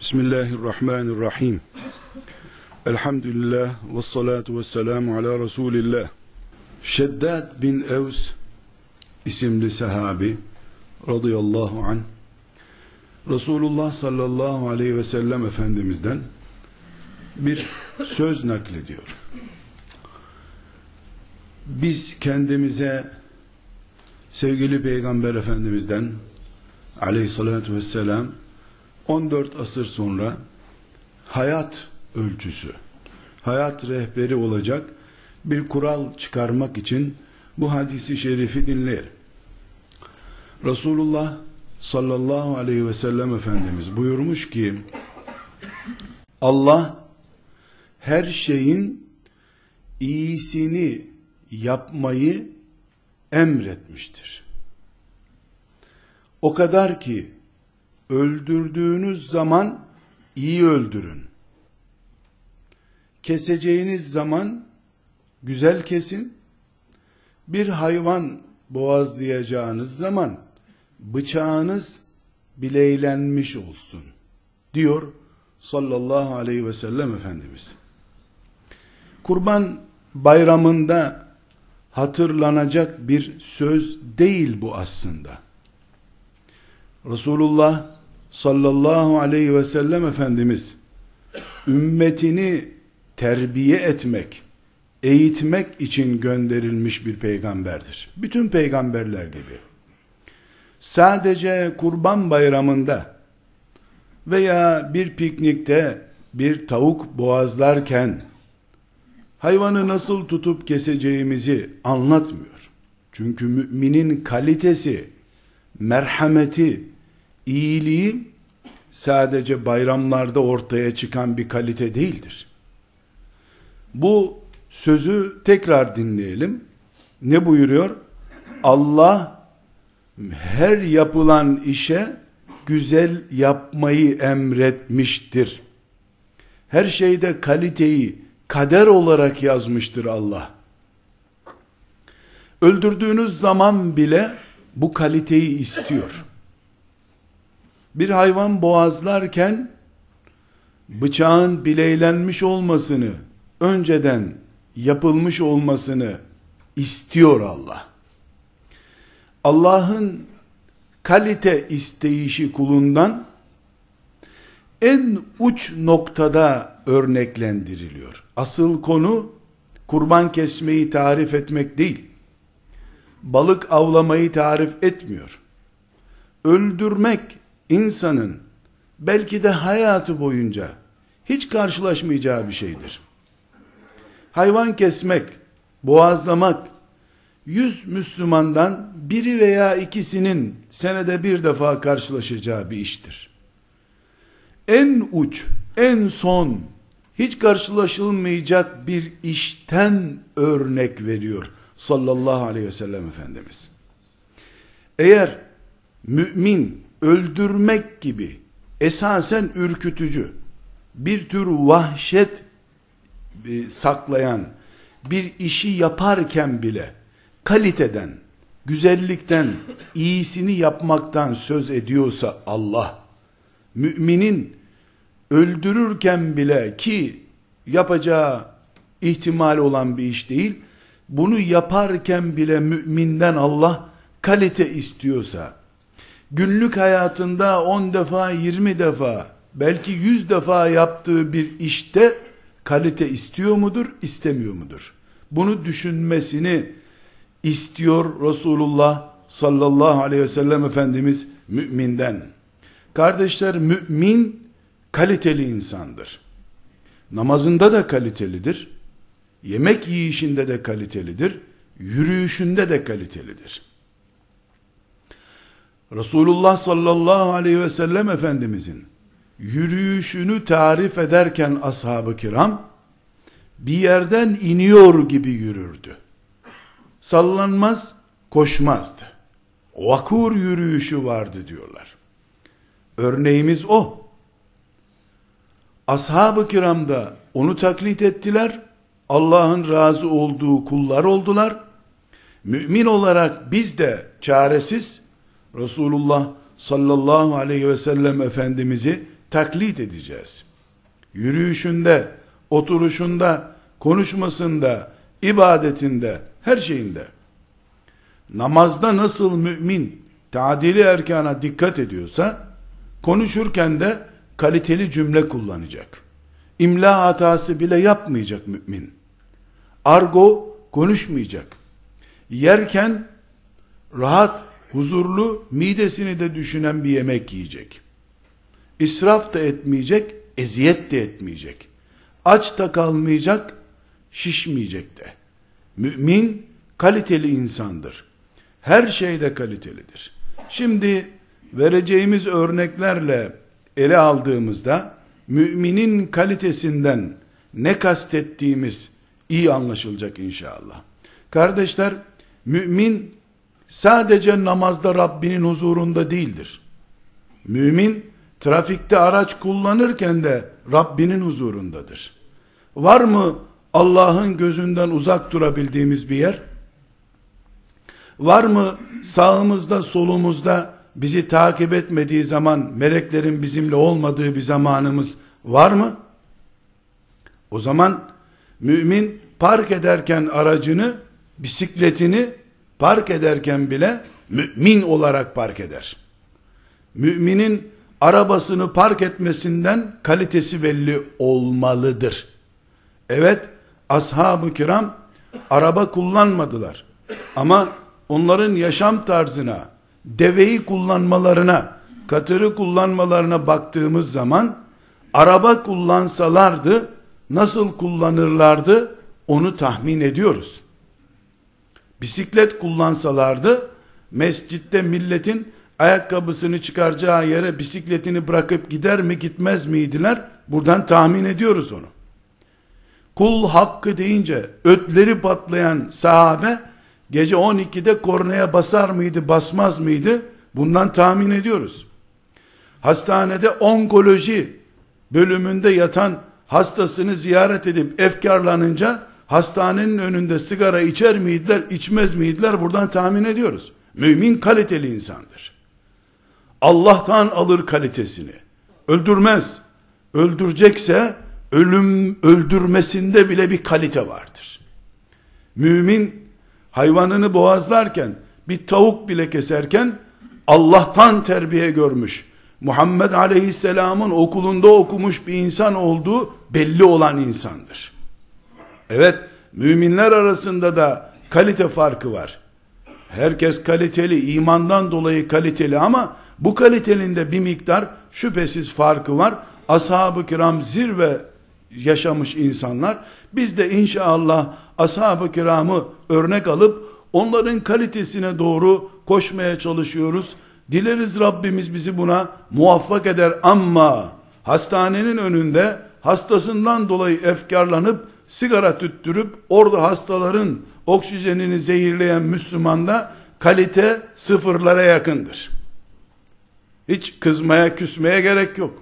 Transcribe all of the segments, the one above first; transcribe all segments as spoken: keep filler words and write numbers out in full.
Bismillahirrahmanirrahim. Elhamdülillah ve salatu ve selamu ala Resulillah. Şeddad bin Evs isimli sahabi radıyallahu anh Resulullah sallallahu aleyhi ve sellem Efendimiz'den bir söz naklediyor. Biz kendimize sevgili Peygamber Efendimiz'den aleyhissalatü vesselam on dört asır sonra hayat ölçüsü, hayat rehberi olacak bir kural çıkarmak için bu hadisi şerifi dinleyelim. Resulullah sallallahu aleyhi ve sellem Efendimiz buyurmuş ki, Allah her şeyin iyisini yapmayı emretmiştir. O kadar ki öldürdüğünüz zaman iyi öldürün. Keseceğiniz zaman güzel kesin. Bir hayvan boğazlayacağınız zaman bıçağınız bileylenmiş olsun diyor sallallahu aleyhi ve sellem Efendimiz. Kurban bayramında hatırlanacak bir söz değil bu aslında. Resulullah sallallahu aleyhi ve sellem Efendimiz ümmetini terbiye etmek, eğitmek için gönderilmiş bir peygamberdir. Bütün peygamberler gibi. Sadece Kurban Bayramı'nda veya bir piknikte bir tavuk boğazlarken hayvanı nasıl tutup keseceğimizi anlatmıyor. Çünkü müminin kalitesi, merhameti, iyiliği sadece bayramlarda ortaya çıkan bir kalite değildir. Bu sözü tekrar dinleyelim. Ne buyuruyor? Allah her yapılan işe güzel yapmayı emretmiştir. Her şeyde kaliteyi kader olarak yazmıştır Allah. Öldürdüğünüz zaman bile bu kaliteyi istiyor. Bir hayvan boğazlarken bıçağın bileylenmiş olmasını, önceden yapılmış olmasını istiyor Allah. Allah'ın kalite isteyişi kulundan en uç noktada örneklendiriliyor. Asıl konu kurban kesmeyi tarif etmek değil. Balık avlamayı tarif etmiyor. Öldürmek insanın belki de hayatı boyunca hiç karşılaşmayacağı bir şeydir. Hayvan kesmek, boğazlamak, yüz Müslümandan biri veya ikisinin senede bir defa karşılaşacağı bir iştir. En uç, en son, hiç karşılaşılmayacak bir işten örnek veriyor sallallahu aleyhi ve sellem Efendimiz. Eğer mümin öldürmek gibi esasen ürkütücü, bir tür vahşet saklayan bir işi yaparken bile kaliteden, güzellikten, iyisini yapmaktan söz ediyorsa Allah, müminin öldürürken bile, ki yapacağı ihtimal olan bir iş değil, bunu yaparken bile müminden Allah kalite istiyorsa, günlük hayatında on defa, yirmi defa, belki yüz defa yaptığı bir işte kalite istiyor mudur, istemiyor mudur? Bunu düşünmesini istiyor Resulullah sallallahu aleyhi ve sellem Efendimiz müminden. Kardeşler, mümin kaliteli insandır. Namazında da kalitelidir. Yemek yiyişinde de kalitelidir. Yürüyüşünde de kalitelidir. Resulullah sallallahu aleyhi ve sellem Efendimizin yürüyüşünü tarif ederken ashab-ı kiram bir yerden iniyor gibi yürürdü. Sallanmaz, koşmazdı. Vakur yürüyüşü vardı diyorlar. Örneğimiz o. Ashab-ı kiram da onu taklit ettiler. Allah'ın razı olduğu kullar oldular. Mümin olarak biz de çaresiz Resulullah sallallahu aleyhi ve sellem Efendimiz'i taklit edeceğiz. Yürüyüşünde, oturuşunda, konuşmasında, ibadetinde, her şeyinde. Namazda nasıl mümin tadili erkana dikkat ediyorsa, konuşurken de kaliteli cümle kullanacak. İmla hatası bile yapmayacak mümin. Argo konuşmayacak. Yerken rahat, huzurlu, midesini de düşünen bir yemek yiyecek. İsraf da etmeyecek, eziyet de etmeyecek. Aç da kalmayacak, şişmeyecek de. Mümin kaliteli insandır. Her şeyde kalitelidir. Şimdi vereceğimiz örneklerle ele aldığımızda müminin kalitesinden ne kastettiğimiz iyi anlaşılacak inşallah. Kardeşler, mümin sadece namazda Rabbinin huzurunda değildir. Mümin trafikte araç kullanırken de Rabbinin huzurundadır. Var mı Allah'ın gözünden uzak durabildiğimiz bir yer? Var mı sağımızda solumuzda bizi takip etmediği zaman meleklerin bizimle olmadığı bir zamanımız var mı? O zaman mümin park ederken aracını, bisikletini park ederken bile mümin olarak park eder. Müminin arabasını park etmesinden kalitesi belli olmalıdır. Evet, ashab-ı kiram araba kullanmadılar. Ama onların yaşam tarzına, deveyi kullanmalarına, katırı kullanmalarına baktığımız zaman, araba kullansalardı nasıl kullanırlardı onu tahmin ediyoruz. Bisiklet kullansalardı mescitte milletin ayakkabısını çıkaracağı yere bisikletini bırakıp gider mi gitmez miydiler? Buradan tahmin ediyoruz onu. Kul hakkı deyince ötleri patlayan sahabe gece on ikide kornaya basar mıydı basmaz mıydı? Bundan tahmin ediyoruz. Hastanede onkoloji bölümünde yatan hastasını ziyaret edip efkarlanınca hastanenin önünde sigara içer miydiler, içmez miydiler? Buradan tahmin ediyoruz. Mümin kaliteli insandır. Allah'tan alır kalitesini. Öldürmez. Öldürecekse ölüm öldürmesinde bile bir kalite vardır. Mümin hayvanını boğazlarken, bir tavuk bile keserken Allah'tan terbiye görmüş, Muhammed Aleyhisselam'ın okulunda okumuş bir insan olduğu belli olan insandır. Evet, müminler arasında da kalite farkı var. Herkes kaliteli, imandan dolayı kaliteli ama bu kalitelinde bir miktar şüphesiz farkı var. Ashab-ı kiram zirve yaşamış insanlar. Biz de inşallah ashab-ı kiramı örnek alıp onların kalitesine doğru koşmaya çalışıyoruz. Dileriz Rabbimiz bizi buna muvaffak eder ama hastanenin önünde hastasından dolayı efkarlanıp sigara tüttürüp orada hastaların oksijenini zehirleyen Müslümanda kalite sıfırlara yakındır. Hiç kızmaya küsmeye gerek yok.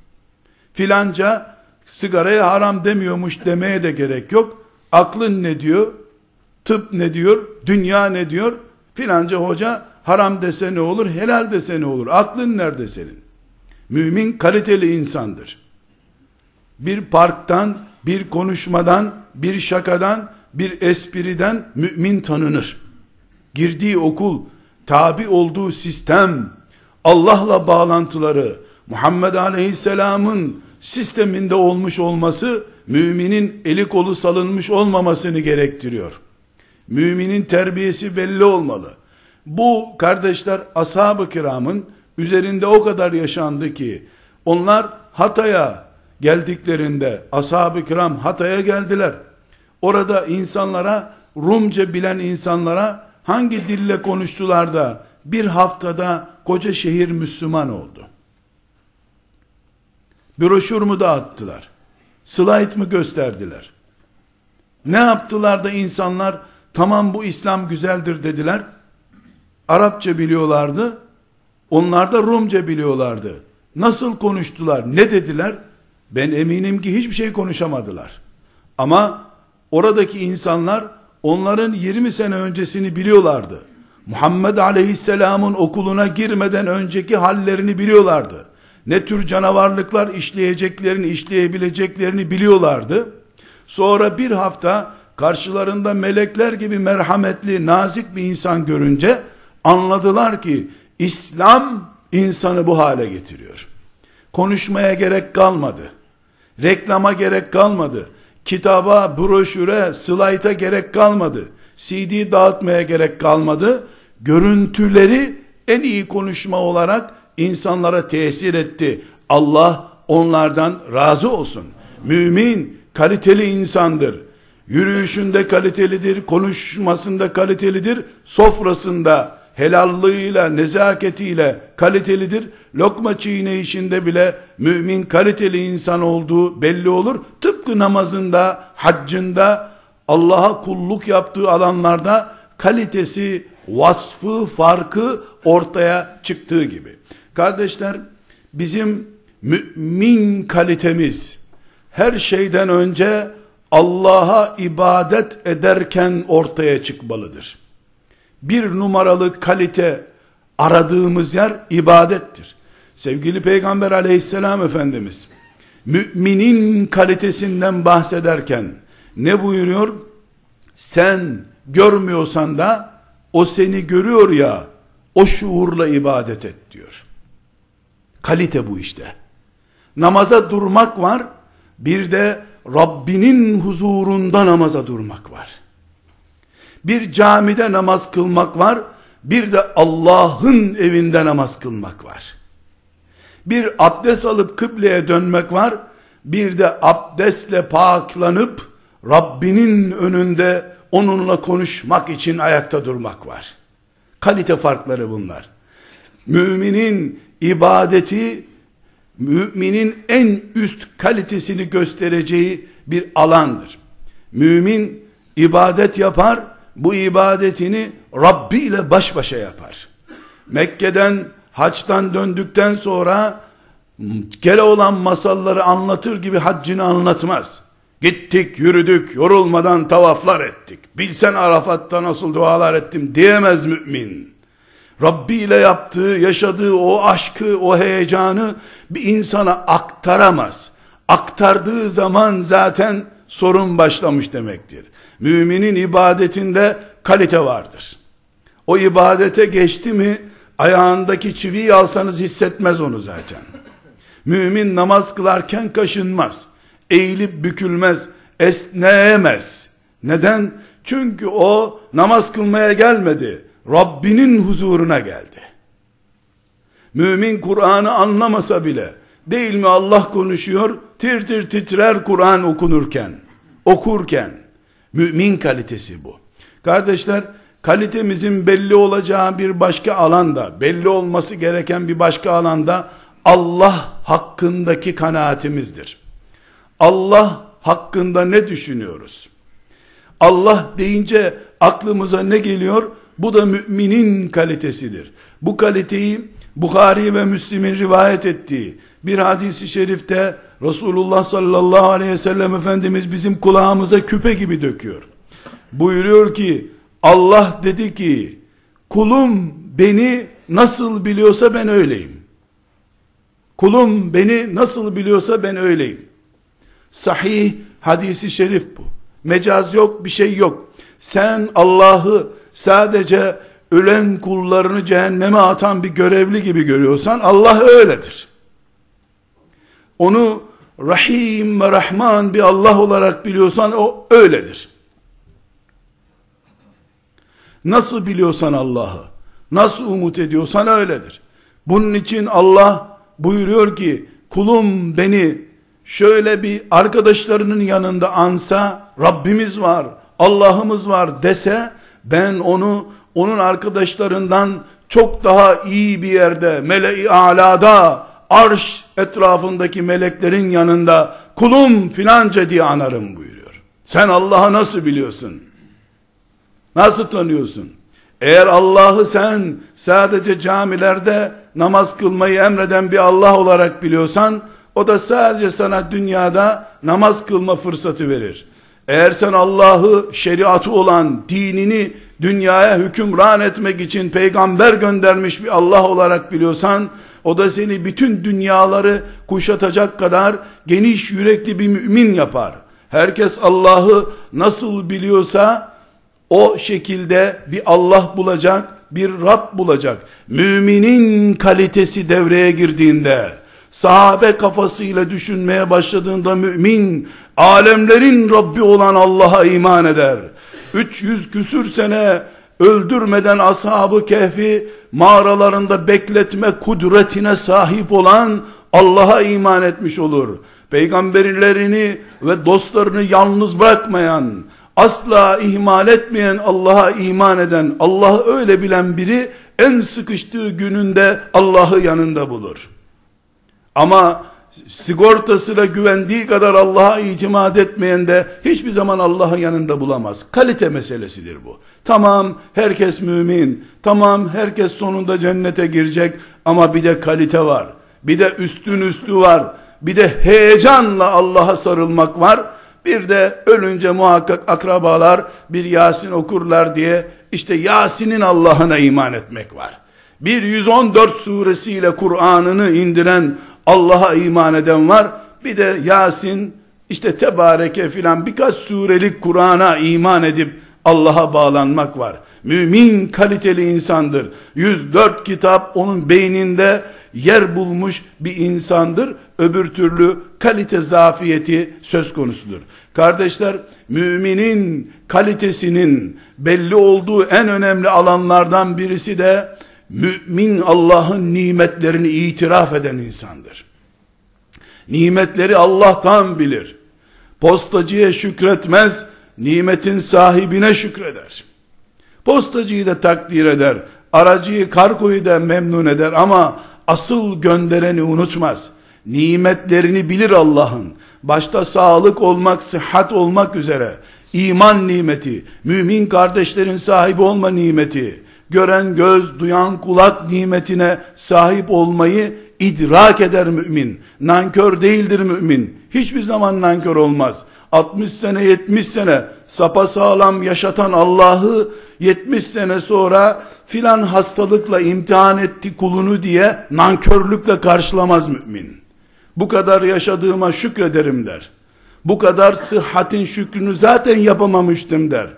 Filanca sigaraya haram demiyormuş demeye de gerek yok. Aklın ne diyor? Tıp ne diyor? Dünya ne diyor? Filanca hoca haram dese ne olur? Helal dese ne olur? Aklın nerede senin? Mümin kaliteli insandır. Bir parktan, bir konuşmadan, bir şakadan, bir espriden mümin tanınır. Girdiği okul, tabi olduğu sistem, Allah'la bağlantıları, Muhammed Aleyhisselam'ın sisteminde olmuş olması, müminin eli kolu salınmış olmamasını gerektiriyor. Müminin terbiyesi belli olmalı. Bu kardeşler ashab-ı kiramın üzerinde o kadar yaşandı ki, onlar Hatay'a geldiklerinde, ashab-ı kiram Hatay'a geldiler. Orada insanlara, Rumca bilen insanlara hangi dille konuştular da bir haftada koca şehir Müslüman oldu? Broşür mü dağıttılar? Slide mı gösterdiler? Ne yaptılar da insanlar tamam bu İslam güzeldir dediler? Arapça biliyorlardı. Onlar da Rumca biliyorlardı. Nasıl konuştular? Ne dediler? Ben eminim ki hiçbir şey konuşamadılar. Ama oradaki insanlar onların yirmi sene öncesini biliyorlardı. Muhammed Aleyhisselam'ın okuluna girmeden önceki hallerini biliyorlardı. ne tür canavarlıklar işleyeceklerini, işleyebileceklerini biliyorlardı. Sonra bir hafta karşılarında melekler gibi merhametli, nazik bir insan görünce anladılar ki İslam insanı bu hale getiriyor. Konuşmaya gerek kalmadı. Reklama gerek kalmadı. Kitaba, broşüre, slayta gerek kalmadı. C D dağıtmaya gerek kalmadı. Görüntüleri en iyi konuşma olarak insanlara tesir etti. Allah onlardan razı olsun. Mümin kaliteli insandır. Yürüyüşünde kalitelidir, konuşmasında kalitelidir, sofrasında helallığıyla, nezaketiyle kalitelidir. Lokma çiğneyişinde bile mümin kaliteli insan olduğu belli olur. Tıpkı namazında, haccında, Allah'a kulluk yaptığı alanlarda kalitesi, vasfı, farkı ortaya çıktığı gibi. Kardeşler, bizim mümin kalitemiz her şeyden önce Allah'a ibadet ederken ortaya çıkmalıdır. Bir numaralı kalite aradığımız yer ibadettir. Sevgili Peygamber aleyhisselam Efendimiz müminin kalitesinden bahsederken ne buyuruyor? Sen görmüyorsan da o seni görüyor ya, o şuurla ibadet et diyor. Kalite bu işte. Namaza durmak var, bir de Rabbinin huzurunda namaza durmak var. Bir camide namaz kılmak var, bir de Allah'ın evinde namaz kılmak var. Bir abdest alıp kıbleye dönmek var, bir de abdestle paklanıp Rabbinin önünde onunla konuşmak için ayakta durmak var. Kalite farkları bunlar. Müminin ibadeti, müminin en üst kalitesini göstereceği bir alandır. Mümin ibadet yapar, bu ibadetini Rabbi ile baş başa yapar. Mekke'den, haçtan döndükten sonra gele olan masalları anlatır gibi haccını anlatmaz. Gittik, yürüdük, yorulmadan tavaflar ettik. Bilsen Arafat'ta nasıl dualar ettim diyemez mümin. Rabbi ile yaptığı, yaşadığı o aşkı, o heyecanı bir insana aktaramaz. Aktardığı zaman zaten sorun başlamış demektir. Müminin ibadetinde kalite vardır. O ibadete geçti mi, ayağındaki çiviyi alsanız hissetmez onu zaten. Mümin namaz kılarken kaşınmaz, eğilip bükülmez, esneyemez. Neden? Çünkü o namaz kılmaya gelmedi, Rabbinin huzuruna geldi. Mümin Kur'an'ı anlamasa bile, değil mi Allah konuşuyor, tir tir titrer Kur'an okunurken, okurken. Mümin kalitesi bu. Kardeşler, kalitemizin belli olacağı bir başka alanda, belli olması gereken bir başka alanda Allah hakkındaki kanaatimizdir. Allah hakkında ne düşünüyoruz? Allah deyince aklımıza ne geliyor? Bu da müminin kalitesidir. Bu kaliteyi Bukhari ve Müslim'in rivayet ettiği bir hadis-i şerifte Resulullah sallallahu aleyhi ve sellem Efendimiz bizim kulağımıza küpe gibi döküyor. Buyuruyor ki Allah dedi ki kulum beni nasıl biliyorsa ben öyleyim. Kulum beni nasıl biliyorsa ben öyleyim. Sahih hadisi şerif bu. Mecaz yok, bir şey yok. Sen Allah'ı sadece ölen kullarını cehenneme atan bir görevli gibi görüyorsan Allah öyledir. Onu Rahim ve Rahman bir Allah olarak biliyorsan o öyledir. Nasıl biliyorsan Allah'ı, nasıl umut ediyorsan öyledir. Bunun için Allah buyuruyor ki kulum beni şöyle bir arkadaşlarının yanında ansa, Rabbimiz var, Allah'ımız var dese, ben onu onun arkadaşlarından çok daha iyi bir yerde, mele-i alada, arş etrafındaki meleklerin yanında kulum filanca diye anarım buyuruyor. Sen Allah'ı nasıl biliyorsun? Nasıl tanıyorsun? Eğer Allah'ı sen sadece camilerde namaz kılmayı emreden bir Allah olarak biliyorsan, o da sadece sana dünyada namaz kılma fırsatı verir. Eğer sen Allah'ı şeriatı olan dinini dünyaya hükümran etmek için peygamber göndermiş bir Allah olarak biliyorsan, O da seni bütün dünyaları kuşatacak kadar geniş yürekli bir mümin yapar. Herkes Allah'ı nasıl biliyorsa o şekilde bir Allah bulacak, bir Rab bulacak. Müminin kalitesi devreye girdiğinde, sahabe kafasıyla düşünmeye başladığında mümin, alemlerin Rabbi olan Allah'a iman eder. üç yüz küsür sene öldürmeden Ashab-ı Kehf'i mağaralarında bekletme kudretine sahip olan Allah'a iman etmiş olur. Peygamberlerini ve dostlarını yalnız bırakmayan, asla ihmal etmeyen Allah'a iman eden, Allah'ı öyle bilen biri en sıkıştığı gününde Allah'ı yanında bulur. Ama sigortasıyla güvendiği kadar Allah'a itimat etmeyen de hiçbir zaman Allah'ın yanında bulamaz. Kalite meselesidir bu. Tamam, herkes mümin, tamam, herkes sonunda cennete girecek, ama bir de kalite var, bir de üstün üstü var, bir de heyecanla Allah'a sarılmak var. Bir de ölünce muhakkak akrabalar bir Yasin okurlar diye işte Yasin'in Allah'ına iman etmek var. Bir yüz on dört suresiyle Kur'an'ını indiren Allah'a iman eden var. Bir de Yasin, işte Tebareke filan birkaç surelik Kur'an'a iman edip Allah'a bağlanmak var. Mümin kaliteli insandır. yüz dört kitap onun beyninde yer bulmuş bir insandır. Öbür türlü kalite zafiyeti söz konusudur. Kardeşler, müminin kalitesinin belli olduğu en önemli alanlardan birisi de mümin Allah'ın nimetlerini itiraf eden insandır. Nimetleri Allah'tan bilir. Postacıya şükretmez, nimetin sahibine şükreder. Postacıyı da takdir eder, aracıyı, kargoyu da memnun eder, ama asıl göndereni unutmaz. Nimetlerini bilir Allah'ın. Başta sağlık olmak, sıhhat olmak üzere, iman nimeti, mümin kardeşlerin sahibi olma nimeti, gören göz, duyan kulak nimetine sahip olmayı idrak eder mümin. Nankör değildir mümin. Hiçbir zaman nankör olmaz. altmış sene, yetmiş sene sapasağlam yaşatan Allah'ı yetmiş sene sonra filan hastalıkla imtihan etti kulunu diye nankörlükle karşılamaz mümin. Bu kadar yaşadığıma şükrederim der. Bu kadar sıhhatin şükrünü zaten yapamamıştım der.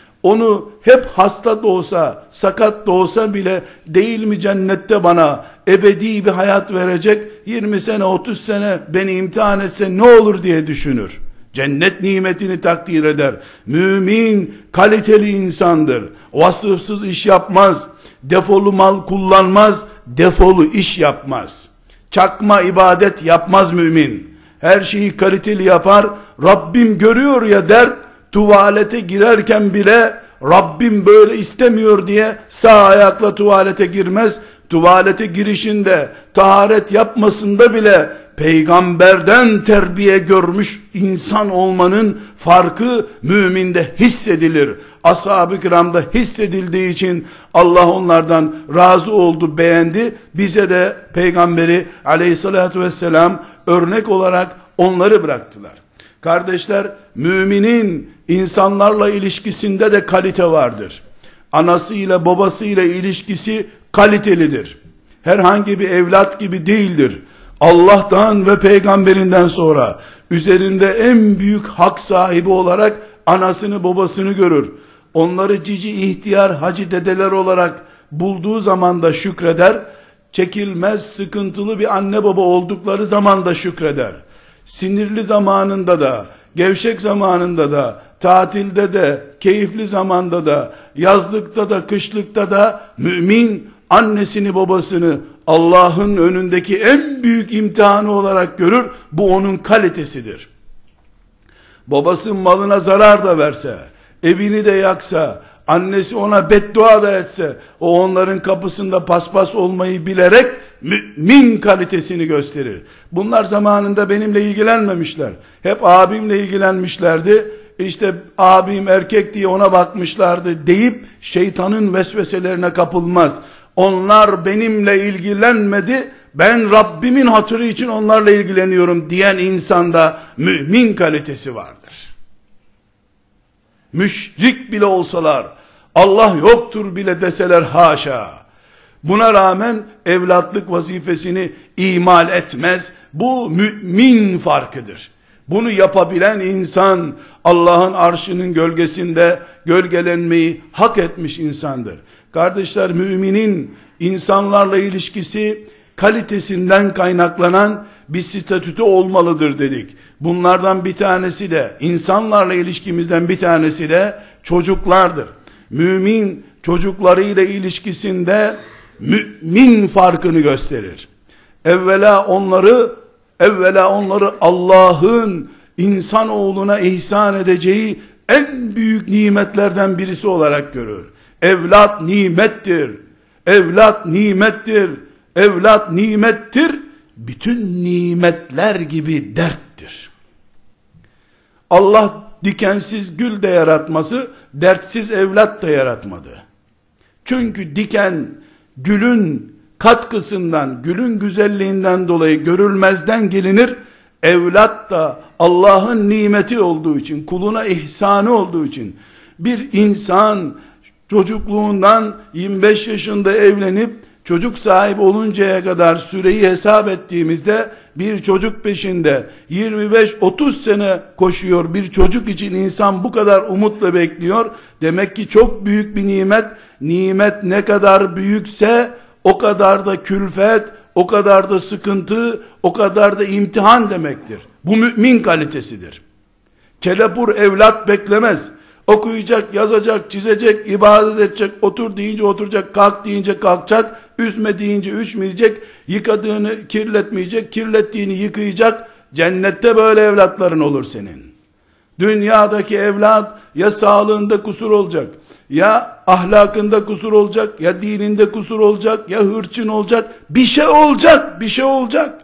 Onu hep hasta da olsa, sakat da olsa bile, değil mi cennette bana ebedi bir hayat verecek, yirmi sene, otuz sene beni imtihan etse ne olur diye düşünür. Cennet nimetini takdir eder. Mümin kaliteli insandır. Vasıfsız iş yapmaz. Defolu mal kullanmaz. Defolu iş yapmaz. Çakma ibadet yapmaz mümin. Her şeyi kaliteli yapar. Rabbim görüyor ya der. Tuvalete girerken bile Rabbim böyle istemiyor diye sağ ayakla tuvalete girmez. Tuvalete girişinde, taharet yapmasında bile peygamberden terbiye görmüş insan olmanın farkı müminde hissedilir. Ashab-ı kiramda hissedildiği için Allah onlardan razı oldu, beğendi. Bize de peygamberi aleyhissalatü vesselam örnek olarak onları bıraktılar. Kardeşler, müminin insanlarla ilişkisinde de kalite vardır. Anasıyla babasıyla ilişkisi kalitelidir. Herhangi bir evlat gibi değildir. Allah'tan ve peygamberinden sonra üzerinde en büyük hak sahibi olarak anasını babasını görür. Onları cici ihtiyar hacı dedeler olarak bulduğu zaman da şükreder. Çekilmez sıkıntılı bir anne baba oldukları zaman da şükreder. Sinirli zamanında da, gevşek zamanında da, tatilde de, keyifli zamanda da, yazlıkta da, kışlıkta da mümin annesini babasını Allah'ın önündeki en büyük imtihanı olarak görür. Bu onun kalitesidir. Babası malına zarar da verse, evini de yaksa, annesi ona beddua da etse, o onların kapısında paspas olmayı bilerek mümin kalitesini gösterir. Bunlar zamanında benimle ilgilenmemişler. Hep abimle ilgilenmişlerdi. İşte abim erkek diye ona bakmışlardı deyip şeytanın vesveselerine kapılmaz. Onlar benimle ilgilenmedi, ben Rabbimin hatırı için onlarla ilgileniyorum diyen insanda mümin kalitesi vardır. Müşrik bile olsalar, Allah yoktur bile deseler haşa, Buna rağmen evlatlık vazifesini ihmal etmez. Bu mümin farkıdır. Bunu yapabilen insan Allah'ın arşının gölgesinde gölgelenmeyi hak etmiş insandır. Kardeşler, müminin insanlarla ilişkisi kalitesinden kaynaklanan bir statüde olmalıdır dedik. Bunlardan bir tanesi de, insanlarla ilişkimizden bir tanesi de çocuklardır. Mümin çocuklarıyla ilişkisinde mümin farkını gösterir. Evvela onları evvela onları Allah'ın insanoğluna ihsan edeceği en büyük nimetlerden birisi olarak görür. Evlat nimettir. Evlat nimettir. Evlat nimettir. Bütün nimetler gibi derttir. Allah dikensiz gül de yaratması, dertsiz evlat da yaratmadı. Çünkü diken gülün katkısından, gülün güzelliğinden dolayı görülmezden gelinir. Evlat da Allah'ın nimeti olduğu için, kuluna ihsanı olduğu için, bir insan çocukluğundan yirmi beş yaşında evlenip çocuk sahibi oluncaya kadar süreyi hesap ettiğimizde bir çocuk peşinde yirmi beş otuz sene koşuyor. Bir çocuk için insan bu kadar umutla bekliyor. Demek ki çok büyük bir nimet. Nimet ne kadar büyükse o kadar da külfet, o kadar da sıkıntı, o kadar da imtihan demektir. Bu mümin kalitesidir. Kelepur evlat beklemez. Okuyacak, yazacak, çizecek, ibadet edecek, otur deyince oturacak, kalk deyince kalkacak, üzme deyince üzmeyecek, yıkadığını kirletmeyecek, kirlettiğini yıkayacak. Cennette böyle evlatların olur senin. Dünyadaki evlat ya sağlığında kusur olacak, ya ahlakında kusur olacak, ya dininde kusur olacak, ya hırçın olacak, bir şey olacak, bir şey olacak.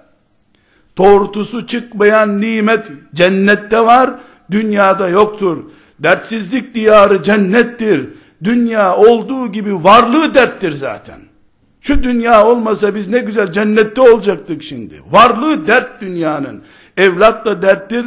Tortusu çıkmayan nimet cennette var, dünyada yoktur. Dertsizlik diyarı cennettir. Dünya olduğu gibi varlığı derttir zaten. Şu dünya olmasa biz ne güzel cennette olacaktık şimdi. Varlığı dert dünyanın. Evlat da derttir.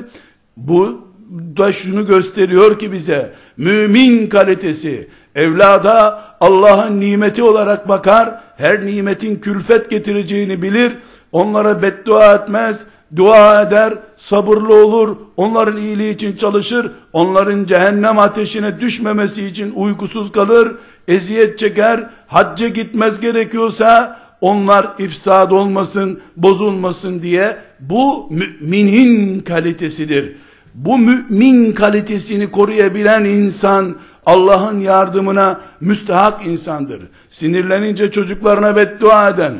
Bu da şunu gösteriyor ki bize, mümin kalitesi, evlada Allah'ın nimeti olarak bakar, her nimetin külfet getireceğini bilir, onlara beddua etmez, dua eder, sabırlı olur, onların iyiliği için çalışır, onların cehennem ateşine düşmemesi için uykusuz kalır, eziyet çeker, hacca gitmez gerekiyorsa, onlar ifsad olmasın, bozulmasın diye. Bu müminin kalitesidir. Bu mümin kalitesini koruyabilen insan, Allah'ın yardımına müstahak insandır. Sinirlenince çocuklarına beddua eden,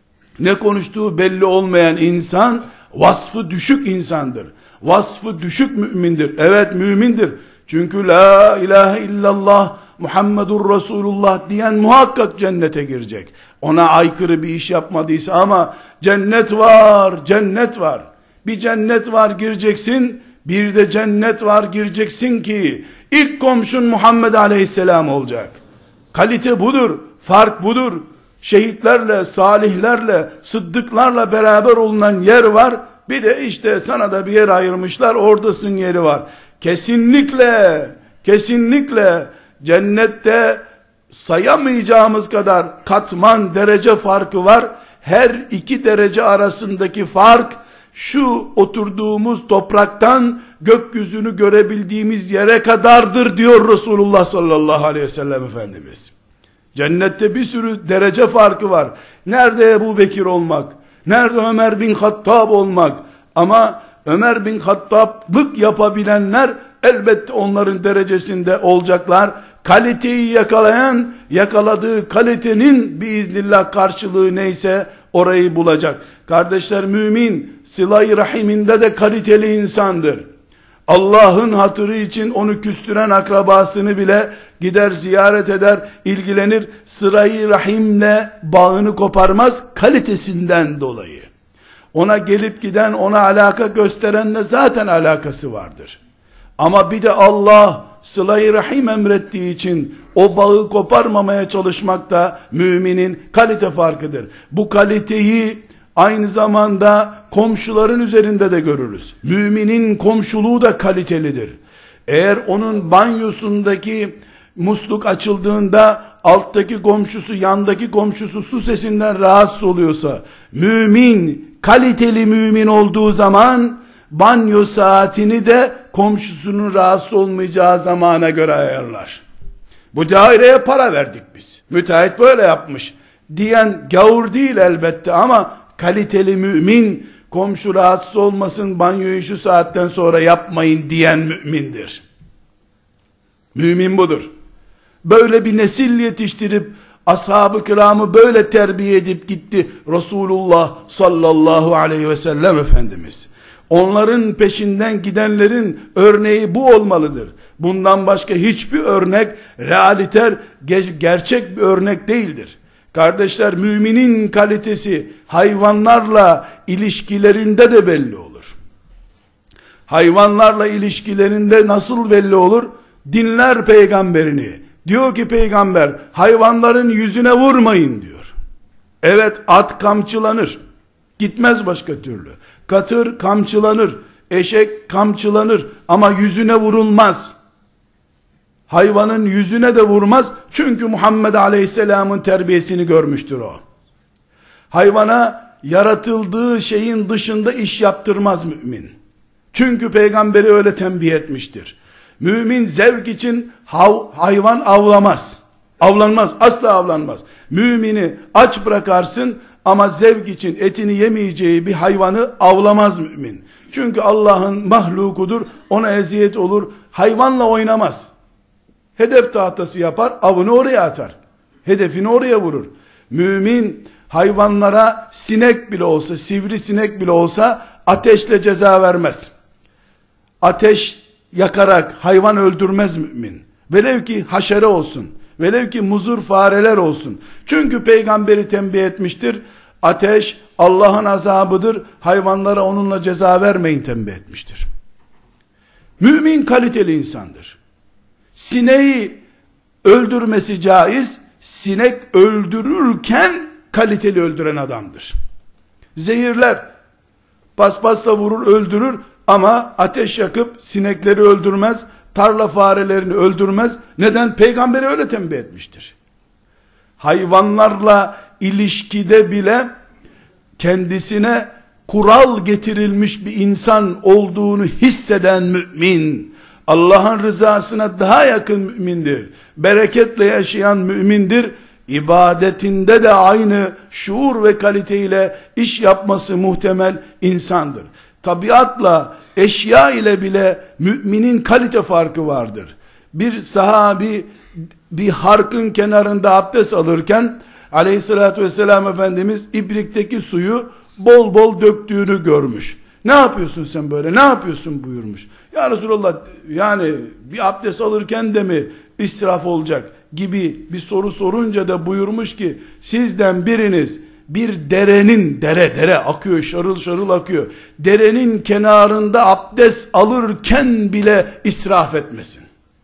ne konuştuğu belli olmayan insan, vasfı düşük insandır. Vasfı düşük mümindir. Evet, mümindir. Çünkü la ilahe illallah Muhammedur Resulullah diyen muhakkak cennete girecek. Ona aykırı bir iş yapmadıysa. Ama cennet var, cennet var. Bir cennet var gireceksin, bir de cennet var gireceksin ki ilk komşun Muhammed Aleyhisselam olacak. Kalite budur, fark budur. Şehitlerle, salihlerle, sıddıklarla beraber olunan yer var. Bir de işte sana da bir yer ayırmışlar, oradasın yeri var. Kesinlikle, kesinlikle cennette sayamayacağımız kadar katman, derece farkı var. Her iki derece arasındaki fark, şu oturduğumuz topraktan gökyüzünü görebildiğimiz yere kadardır diyor Resulullah sallallahu aleyhi ve sellem Efendimiz. Cennette bir sürü derece farkı var. Nerede Ebu Bekir olmak? Nerede Ömer bin Hattab olmak? Ama Ömer bin Hattab'lık yapabilenler elbette onların derecesinde olacaklar. Kaliteyi yakalayan, yakaladığı kalitenin biiznillah karşılığı neyse orayı bulacak. Kardeşler, mümin sıla-i rahiminde de kaliteli insandır. Allah'ın hatırı için onu küstüren akrabasını bile gider ziyaret eder, ilgilenir. Sıla-i rahimle bağını koparmaz, kalitesinden dolayı. Ona gelip giden, ona alaka gösterenle zaten alakası vardır. Ama bir de Allah sıla-i rahim emrettiği için o bağı koparmamaya çalışmak da müminin kalite farkıdır. Bu kaliteyi aynı zamanda komşuların üzerinde de görürüz. Müminin komşuluğu da kalitelidir. Eğer onun banyosundaki musluk açıldığında alttaki komşusu, yandaki komşusu su sesinden rahatsız oluyorsa, mümin, kaliteli mümin olduğu zaman banyo saatini de komşusunun rahatsız olmayacağı zamana göre ayarlar. Bu daireye para verdik biz, müteahhit böyle yapmış diyen gavur değil elbette, ama kaliteli mümin, komşu rahatsız olmasın, banyoyu şu saatten sonra yapmayın diyen mümindir. Mümin budur. Böyle bir nesil yetiştirip ashab-ı kiramı böyle terbiye edip gitti Resulullah sallallahu aleyhi ve sellem Efendimiz. Onların peşinden gidenlerin örneği bu olmalıdır. Bundan başka hiçbir örnek realiter, gerçek bir örnek değildir. Kardeşler, müminin kalitesi hayvanlarla ilişkilerinde de belli olur. Hayvanlarla ilişkilerinde nasıl belli olur? Dinler peygamberini. Diyor ki peygamber, hayvanların yüzüne vurmayın diyor. Evet, at kamçılanır. Gitmez başka türlü. Katır kamçılanır. Eşek kamçılanır. Ama yüzüne vurulmaz. Hayvanın yüzüne de vurmaz. Çünkü Muhammed Aleyhisselam'ın terbiyesini görmüştür o. Hayvana yaratıldığı şeyin dışında iş yaptırmaz mümin. Çünkü peygamberi öyle tembih etmiştir. Mümin zevk için hav, hayvan avlamaz. Avlanmaz, asla avlanmaz. Mümini aç bırakarsın ama zevk için etini yemeyeceği bir hayvanı avlamaz mümin. Çünkü Allah'ın mahlukudur, ona eziyet olur. Hayvanla oynamaz. Hedef tahtası yapar, avını oraya atar. Hedefini oraya vurur. Mümin hayvanlara sinek bile olsa, sivrisinek bile olsa ateşle ceza vermez. Ateş yakarak hayvan öldürmez mümin. Velev ki haşere olsun, velev ki muzur fareler olsun. Çünkü peygamberi tembih etmiştir. Ateş Allah'ın azabıdır. Hayvanlara onunla ceza vermeyin tembih etmiştir. Mümin kaliteli insandır. Sineği öldürmesi caiz. Sinek öldürürken kaliteli öldüren adamdır. Zehirler, paspasla vurur öldürür ama ateş yakıp sinekleri öldürmez, tarla farelerini öldürmez. Neden? Peygamberi öyle tembih etmiştir. Hayvanlarla ilişkide bile kendisine kural getirilmiş bir insan olduğunu hisseden mümin, Allah'ın rızasına daha yakın mümindir. Bereketle yaşayan mümindir. İbadetinde de aynı şuur ve kaliteyle iş yapması muhtemel insandır. Tabiatla, eşya ile bile müminin kalite farkı vardır. Bir sahabi bir harkın kenarında abdest alırken Aleyhissalatü vesselam Efendimiz ibrikteki suyu bol bol döktüğünü görmüş. Ne yapıyorsun sen böyle? Ne yapıyorsun buyurmuş. Ya Resulallah, yani bir abdest alırken de mi israf olacak gibi bir soru sorunca da buyurmuş ki, sizden biriniz bir derenin, dere dere akıyor, şarıl şarıl akıyor, derenin kenarında abdest alırken bile israf etmesin.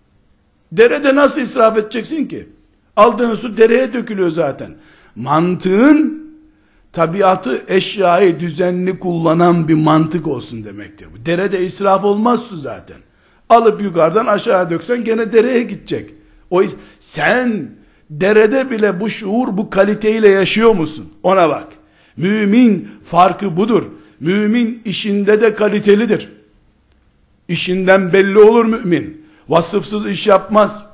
Derede nasıl israf edeceksin ki? Aldığın su dereye dökülüyor zaten. Mantığın tabiatı, eşyayı düzenli kullanan bir mantık olsun demektir. Bu derede israf olmaz su zaten. Alıp yukarıdan aşağı döksen gene dereye gidecek. O sen derede bile bu şuur, bu kaliteyle yaşıyor musun? Ona bak. Mümin farkı budur. Mümin işinde de kalitelidir. İşinden belli olur mümin. Vasıfsız iş yapmaz.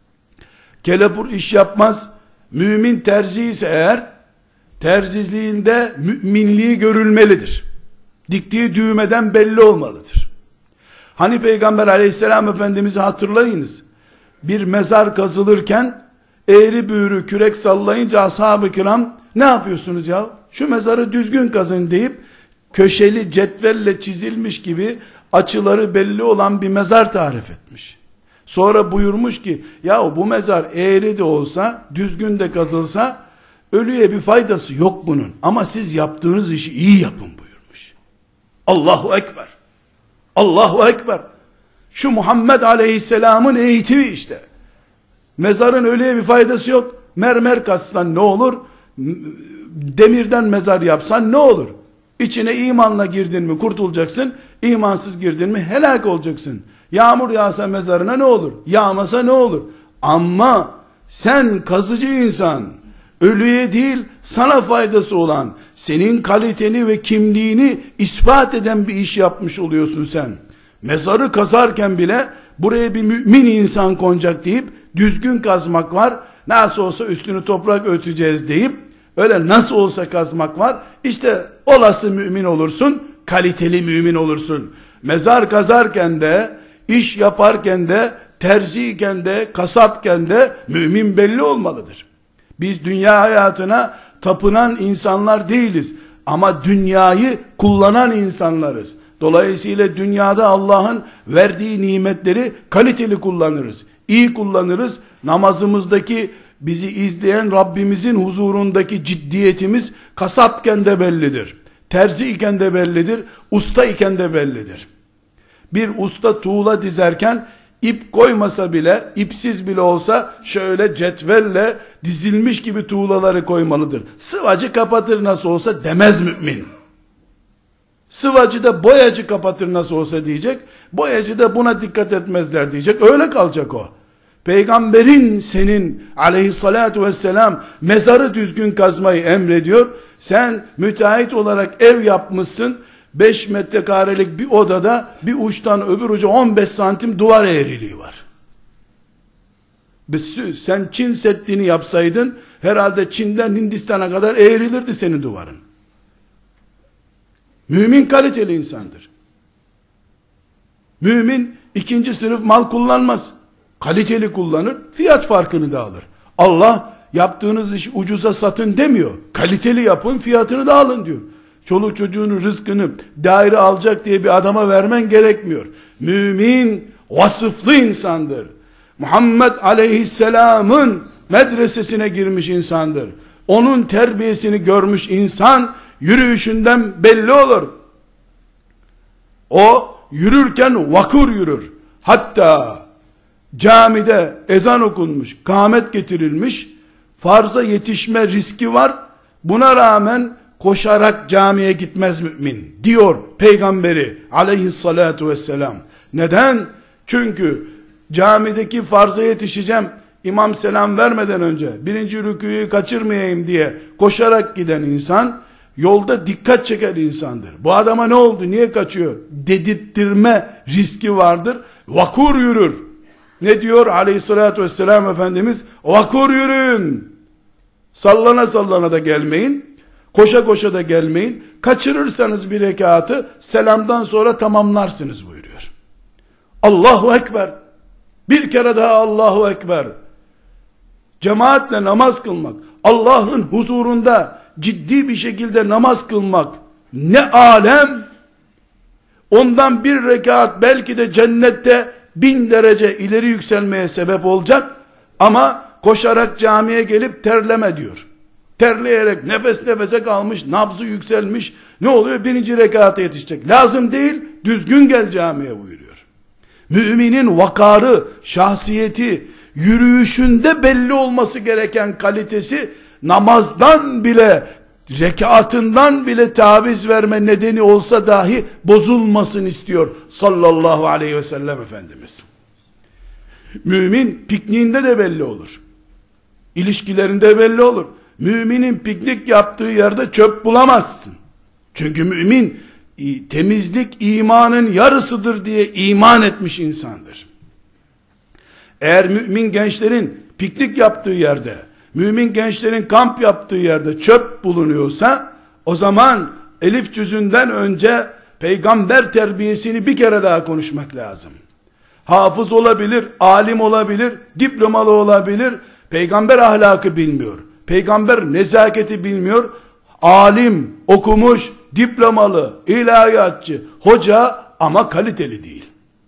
Kelepur iş yapmaz. Mümin terzi ise eğer, terziliğinde müminliği görülmelidir. Diktiği düğmeden belli olmalıdır. Hani Peygamber aleyhisselam Efendimiz'i hatırlayınız. Bir mezar kazılırken eğri büğrü kürek sallayınca ashab-ı kiram, ne yapıyorsunuz ya? Şu mezarı düzgün kazın deyip köşeli cetvelle çizilmiş gibi açıları belli olan bir mezar tarif etmiş. Sonra buyurmuş ki, ya bu mezar eğri de olsa, düzgün de kazılsa ölüye bir faydası yok bunun. Ama siz yaptığınız işi iyi yapın buyurmuş. Allahu Ekber. Allahu Ekber. Şu Muhammed Aleyhisselam'ın eğitimi işte. Mezarın ölüye bir faydası yok. Mermer kazsan ne olur? Demirden mezar yapsan ne olur? İçine imanla girdin mi kurtulacaksın. İmansız girdin mi helak olacaksın. Yağmur yağsa mezarına ne olur? Yağmasa ne olur? Ama sen kazıcı insan, ölüye değil sana faydası olan, senin kaliteni ve kimliğini ispat eden bir iş yapmış oluyorsun sen. Mezarı kazarken bile buraya bir mümin insan konacak deyip düzgün kazmak var. Nasıl olsa üstünü toprak örteceğiz deyip öyle nasıl olsa kazmak var. İşte olası mümin olursun, kaliteli mümin olursun. Mezar kazarken de, iş yaparken de, terziyken de, kasapken de mümin belli olmalıdır. Biz dünya hayatına tapınan insanlar değiliz. Ama dünyayı kullanan insanlarız. Dolayısıyla dünyada Allah'ın verdiği nimetleri kaliteli kullanırız. İyi kullanırız. Namazımızdaki bizi izleyen Rabbimizin huzurundaki ciddiyetimiz kasapken de bellidir. Terzi iken de bellidir. Usta iken de bellidir. Bir usta tuğla dizerken ip koymasa bile, ipsiz bile olsa şöyle cetvelle dizilmiş gibi tuğlaları koymalıdır. Sıvacı kapatır nasıl olsa demez mümin. Sıvacı da boyacı kapatır nasıl olsa diyecek. Boyacı da buna dikkat etmezler diyecek. Öyle kalacak o. Peygamberin senin aleyhissalatu vesselam mezarı düzgün kazmayı emrediyor. Sen müteahhit olarak ev yapmışsın. beş metrekarelik bir odada bir uçtan öbür uca on beş santim duvar eğriliği var. Sen Çin Seddi'ni yapsaydın herhalde Çin'den Hindistan'a kadar eğrilirdi senin duvarın. Mümin kaliteli insandır. Mümin ikinci sınıf mal kullanmaz. Kaliteli kullanır, fiyat farkını da alır. Allah yaptığınız işi ucuza satın demiyor. Kaliteli yapın, fiyatını da alın diyor. Çoluk çocuğunun rızkını daire alacak diye bir adama vermen gerekmiyor. Mümin vasıflı insandır. Muhammed aleyhisselamın medresesine girmiş insandır. Onun terbiyesini görmüş insan yürüyüşünden belli olur. O yürürken vakur yürür. Hatta camide ezan okunmuş, kâmet getirilmiş, farza yetişme riski var. Buna rağmen koşarak camiye gitmez mümin diyor peygamberi aleyhissalatu vesselam. Neden? Çünkü camideki farza yetişeceğim, imam selam vermeden önce birinci rüküyü kaçırmayayım diye koşarak giden insan yolda dikkat çeker insandır. Bu adama ne oldu, niye kaçıyor dedirttirme riski vardır. Vakur yürür. Ne diyor aleyhissalatü vesselam Efendimiz? Vakur yürüyün. Sallana sallana da gelmeyin. Koşa koşa da gelmeyin. Kaçırırsanız bir rekatı selamdan sonra tamamlarsınız buyuruyor. Allahu Ekber. Bir kere daha Allahu Ekber. Cemaatle namaz kılmak, Allah'ın huzurunda ciddi bir şekilde namaz kılmak ne alem. Ondan bir rekat belki de cennette bin derece ileri yükselmeye sebep olacak. Ama koşarak camiye gelip terleme diyor. Terleyerek nefes nefese kalmış, nabzı yükselmiş. Ne oluyor? Birinci rekata yetişecek. Lazım değil, düzgün gel camiye buyuruyor. Müminin vakarı, şahsiyeti, yürüyüşünde belli olması gereken kalitesi, namazdan bile, rekatından bile taviz verme nedeni olsa dahi bozulmasın istiyor sallallahu aleyhi ve sellem Efendimiz. Mümin pikniğinde de belli olur. İlişkilerinde belli olur. Müminin piknik yaptığı yerde çöp bulamazsın. Çünkü mümin temizlik imanın yarısıdır diye iman etmiş insandır. Eğer mümin gençlerin piknik yaptığı yerde, mümin gençlerin kamp yaptığı yerde çöp bulunuyorsa, o zaman elif cüzünden önce peygamber terbiyesini bir kere daha konuşmak lazım. Hafız olabilir, alim olabilir, diplomalı olabilir, peygamber ahlakı bilmiyor. Peygamber nezaketi bilmiyor. Alim, okumuş, diplomalı, ilahiyatçı, hoca ama kaliteli değil.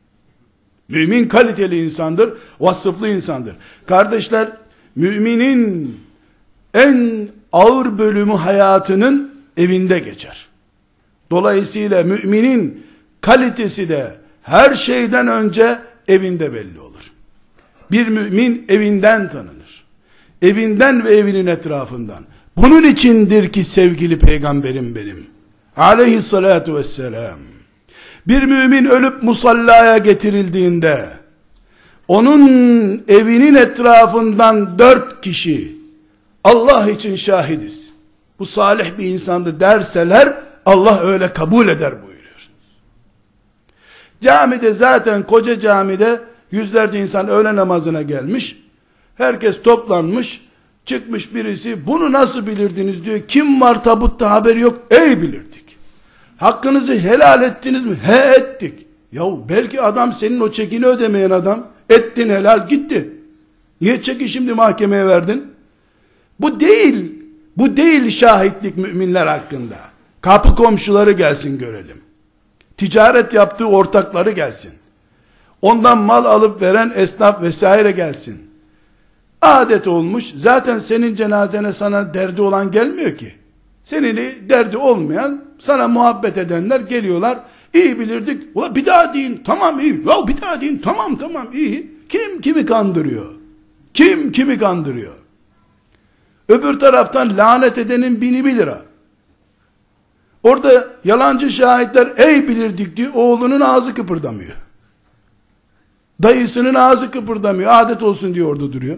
Mümin kaliteli insandır, vasıflı insandır. Kardeşler, müminin en ağır bölümü hayatının evinde geçer. Dolayısıyla müminin kalitesi de her şeyden önce evinde belli olur. Bir mümin evinden tanınır. Evinden ve evinin etrafından. Bunun içindir ki sevgili peygamberim benim aleyhissalatu vesselam, bir mümin ölüp musallaya getirildiğinde onun evinin etrafından dört kişi Allah için şahidiz, bu salih bir insandı derseler, Allah öyle kabul eder buyuruyor. Camide zaten, koca camide yüzlerce insan öğle namazına gelmiş. Herkes toplanmış. Çıkmış birisi, bunu nasıl bilirdiniz diyor. Kim var tabutta haberi yok? Ey bilirdik. Hakkınızı helal ettiniz mi? He ettik. Yahu belki adam senin o çekini ödemeyen adam. Ettin helal gitti. Niye çeki şimdi mahkemeye verdin? Bu değil. Bu değil şahitlik müminler hakkında. Kapı komşuları gelsin görelim. Ticaret yaptığı ortakları gelsin. Ondan mal alıp veren esnaf vesaire gelsin. Adet olmuş. Zaten senin cenazene sana derdi olan gelmiyor ki. Seninle derdi olmayan, sana muhabbet edenler geliyorlar. İyi bilirdik. Ulan bir daha deyin. Tamam iyi. Ya bir daha deyin. Tamam tamam iyi. Kim kimi kandırıyor? Kim kimi kandırıyor? Öbür taraftan lanet edenin bini bir lira. Orada yalancı şahitler ey bilirdik diyor. Oğlunun ağzı kıpırdamıyor. Dayısının ağzı kıpırdamıyor. Adet olsun diyor, orada duruyor.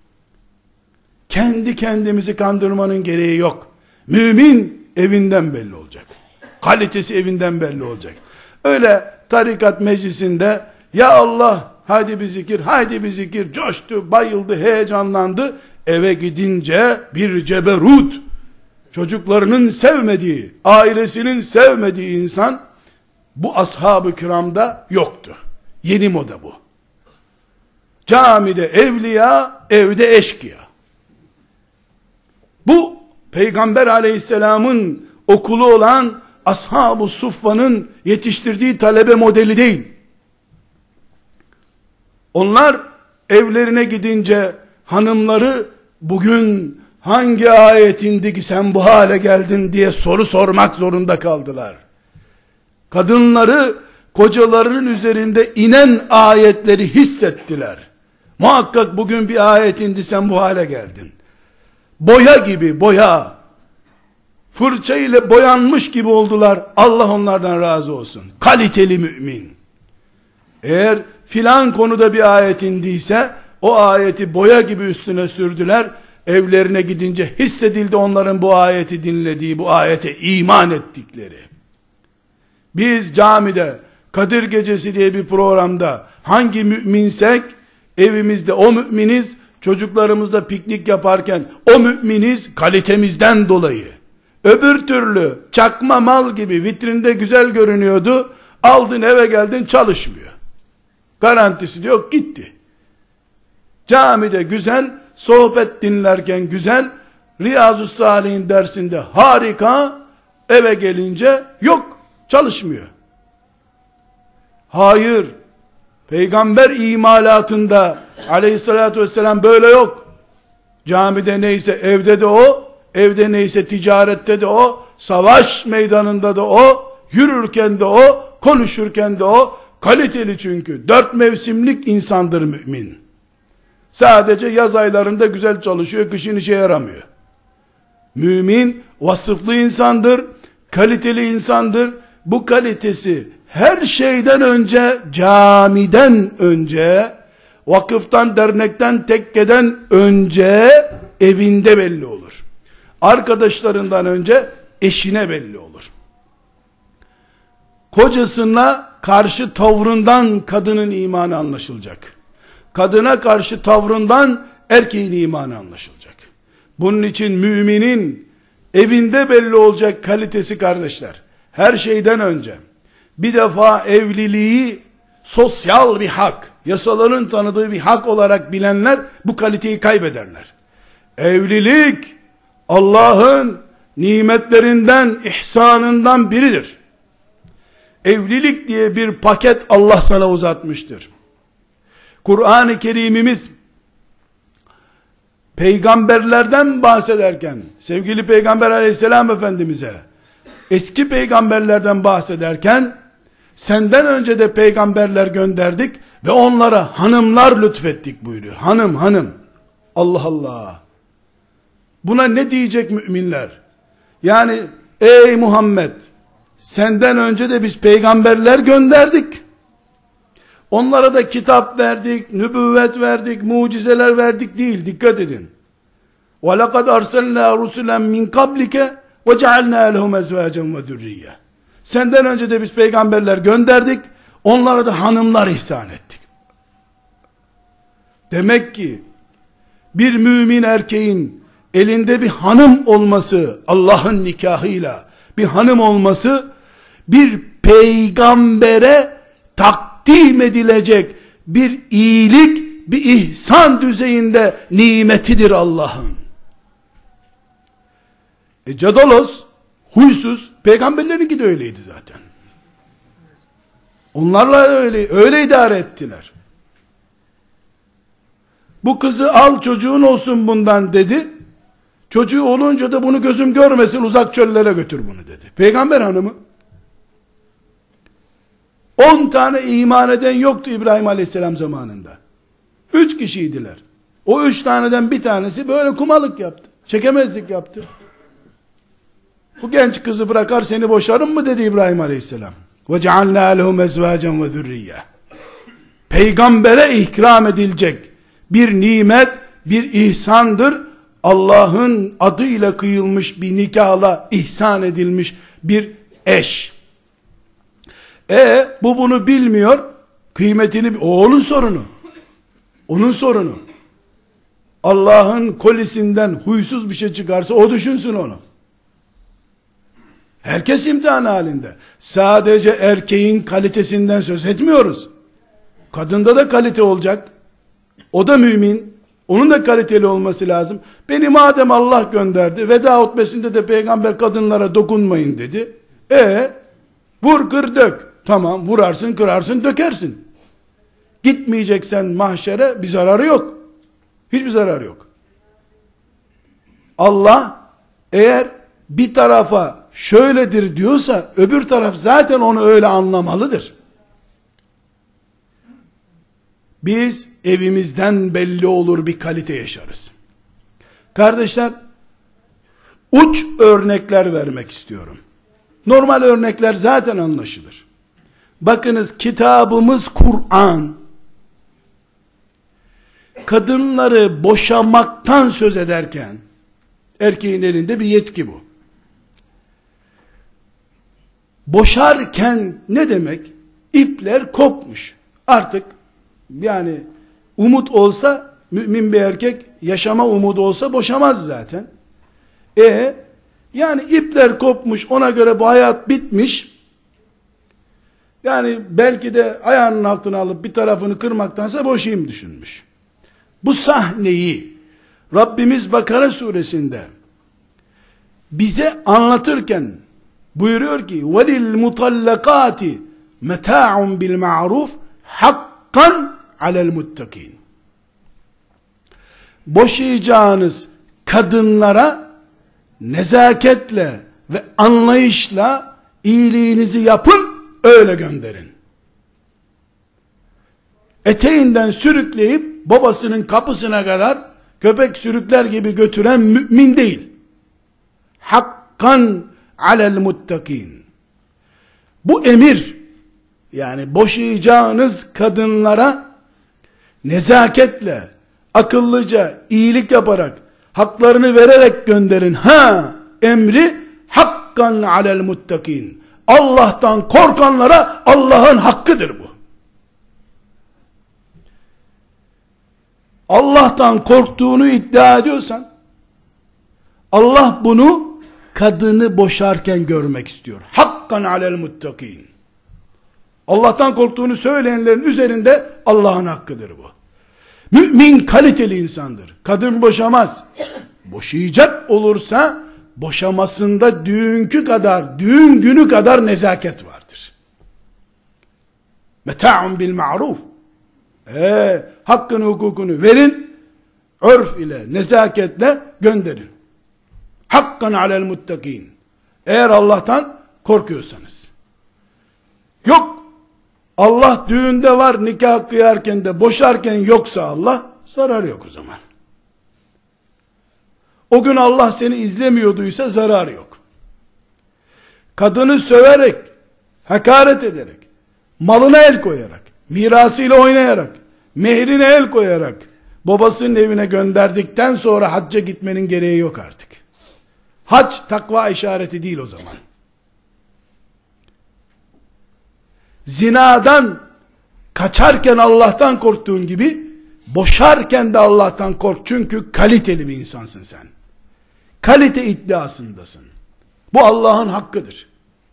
Kendi kendimizi kandırmanın gereği yok. Mümin evinden belli olacak. Kalitesi evinden belli olacak. Öyle tarikat meclisinde ya Allah haydi bir zikir, haydi bir zikir, coştu, bayıldı, heyecanlandı. Eve gidince bir ceberut, çocuklarının sevmediği, ailesinin sevmediği insan bu ashab-ı kiramda yoktu. Yeni moda bu. Camide evliya, evde eşkıya. Bu Peygamber aleyhisselamın okulu olan Ashab-ı Suffa'nın yetiştirdiği talebe modeli değil. Onlar evlerine gidince hanımları bugün hangi ayet indi ki sen bu hale geldin diye soru sormak zorunda kaldılar. Kadınları kocalarının üzerinde inen ayetleri hissettiler. Muhakkak bugün bir ayet indi, sen bu hale geldin. Boya gibi, boya, fırça ile boyanmış gibi oldular. Allah onlardan razı olsun. Kaliteli mümin. Eğer filan konuda bir ayet indiyse o ayeti boya gibi üstüne sürdüler. Evlerine gidince hissedildi onların bu ayeti dinlediği, bu ayete iman ettikleri. Biz camide Kadir Gecesi diye bir programda hangi müminsek evimizde o müminiz, çocuklarımızla piknik yaparken o müminiz, kalitemizden dolayı. Öbür türlü çakma mal gibi vitrinde güzel görünüyordu, aldın eve geldin çalışmıyor. Garantisi de yok, gitti. Camide güzel, sohbet dinlerken güzel, Riyazu Salihin dersinde harika, eve gelince yok, çalışmıyor. Hayır, Peygamber imalatında aleyhissalatü vesselam böyle yok. Camide neyse evde de o, evde neyse ticarette de o, savaş meydanında da o, yürürken de o, konuşurken de o. Kaliteli çünkü. Dört mevsimlik insandır mümin. Sadece yaz aylarında güzel çalışıyor, kışın işe yaramıyor. Mümin vasıflı insandır, kaliteli insandır. Bu kalitesi her şeyden önce, camiden önce, vakıftan, dernekten, tekkeden önce evinde belli olur. Arkadaşlarından önce eşine belli olur. Kocasına karşı tavrından kadının imanı anlaşılacak. Kadına karşı tavrından erkeğin imanı anlaşılacak. Bunun için müminin evinde belli olacak kalitesi kardeşler. Her şeyden önce bir defa evliliği sosyal bir hak, yasaların tanıdığı bir hak olarak bilenler bu kaliteyi kaybederler. Evlilik Allah'ın nimetlerinden, ihsanından biridir. Evlilik diye bir paket Allah sana uzatmıştır. Kur'an-ı Kerim'imiz peygamberlerden bahsederken, sevgili Peygamber aleyhisselam efendimize eski peygamberlerden bahsederken, senden önce de peygamberler gönderdik ve onlara hanımlar lütfettik buyuruyor. Hanım hanım. Allah Allah. Buna ne diyecek müminler? Yani ey Muhammed, senden önce de biz peygamberler gönderdik. Onlara da kitap verdik, nübüvvet verdik, mucizeler verdik değil. Dikkat edin. وَلَقَدْ أَرْسَلْنَا رُسُلًا مِنْ قَبْلِكَ وَجَعَلْنَا لَهُمْ اَزْوَاجًا وَذُرِّيَّةً. Senden önce de biz peygamberler gönderdik. Onlara da hanımlar ihsan ettik. Demek ki bir mümin erkeğin elinde bir hanım olması, Allah'ın nikahıyla bir hanım olması, bir peygambere takdim edilecek bir iyilik, bir ihsan düzeyinde nimetidir Allah'ın. E Cadalos, huysuz, peygamberlerinki de öyleydi zaten. Onlarla öyle, öyle idare ettiler. Bu kızı al, çocuğun olsun bundan dedi. Çocuğu olunca da bunu gözüm görmesin, uzak çöllere götür bunu dedi. Peygamber hanımı. On tane iman eden yoktu İbrahim Aleyhisselam zamanında. Üç kişiydiler. O üç taneden bir tanesi böyle kumalık yaptı. Çekemezlik yaptı. Bu genç kızı bırakar seni boşarım mı dedi İbrahim Aleyhisselam. وَجَعَلْنَا لَهُمْ اَزْوَاجًا وَذُرِّيَّةً. Peygambere ikram edilecek bir nimet, bir ihsandır. Allah'ın adıyla kıyılmış bir nikahla ihsan edilmiş bir eş. E bu bunu bilmiyor, kıymetini, o onun sorunu. Onun sorunu. Allah'ın kolisinden huysuz bir şey çıkarsa o düşünsün onu. Herkes imtihan halinde. Sadece erkeğin kalitesinden söz etmiyoruz. Kadında da kalite olacak. O da mümin. Onun da kaliteli olması lazım. Beni madem Allah gönderdi, veda hutbesinde de peygamber kadınlara dokunmayın dedi. E vur kır dök. Tamam, vurarsın, kırarsın, dökersin. Gitmeyeceksen mahşere bir zararı yok. Hiçbir zararı yok. Allah eğer bir tarafa şöyledir diyorsa öbür taraf zaten onu öyle anlamalıdır. Biz evimizden belli olur bir kalite yaşarız. Kardeşler, uç örnekler vermek istiyorum. Normal örnekler zaten anlaşılır. Bakınız, kitabımız Kur'an kadınları boşamaktan söz ederken, erkeğin elinde bir yetki bu. Boşarken ne demek? İpler kopmuş. Artık yani umut olsa, mümin bir erkek yaşama umudu olsa boşamaz zaten. E yani ipler kopmuş, ona göre bu hayat bitmiş. Yani belki de ayağının altına alıp bir tarafını kırmaktansa boşayım düşünmüş. Bu sahneyi Rabbimiz Bakara suresinde bize anlatırken buyuruyor ki وَلِلْ مُطَلَّقَاتِ مَتَاعٌ بِالْمَعْرُوفِ حَقًّا عَلَى الْمُتَّقِينَ. Boşayacağınız kadınlara nezaketle ve anlayışla iyiliğinizi yapın, öyle gönderin. Eteğinden sürükleyip babasının kapısına kadar köpek sürükler gibi götüren mümin değil. Hakkan alel muttakin. Bu emir, yani boşayacağınız kadınlara nezaketle, akıllıca, iyilik yaparak, haklarını vererek gönderin. Ha, emri hakkan alel muttakin. Allah'tan korkanlara Allah'ın hakkıdır bu. Allah'tan korktuğunu iddia ediyorsan, Allah bunu kadını boşarken görmek istiyor. Hakkan alel muttakin. Allah'tan korktuğunu söyleyenlerin üzerinde Allah'ın hakkıdır bu. Mümin kaliteli insandır. Kadın boşamaz. Boşayacak olursa boşamasında düğünkü kadar, düğün günü kadar nezaket vardır. Meta'un bil ma'ruf. Ee, hakkını hukukunu verin, örf ile, nezaketle gönderin. Hakkan alel muttakin. Eğer Allah'tan korkuyorsanız. Yok, Allah düğünde var, nikah kıyarken de boşarken yoksa Allah, zararı yok o zaman. O gün Allah seni izlemiyorduysa zararı yok. Kadını söverek, hakaret ederek, malına el koyarak, mirasıyla oynayarak, mehrine el koyarak, babasının evine gönderdikten sonra hacca gitmenin gereği yok artık. Hac takva işareti değil o zaman. Zinadan kaçarken Allah'tan korktuğun gibi, boşarken de Allah'tan kork. Çünkü kaliteli bir insansın sen. Kalite iddiasındasın. Bu Allah'ın hakkıdır.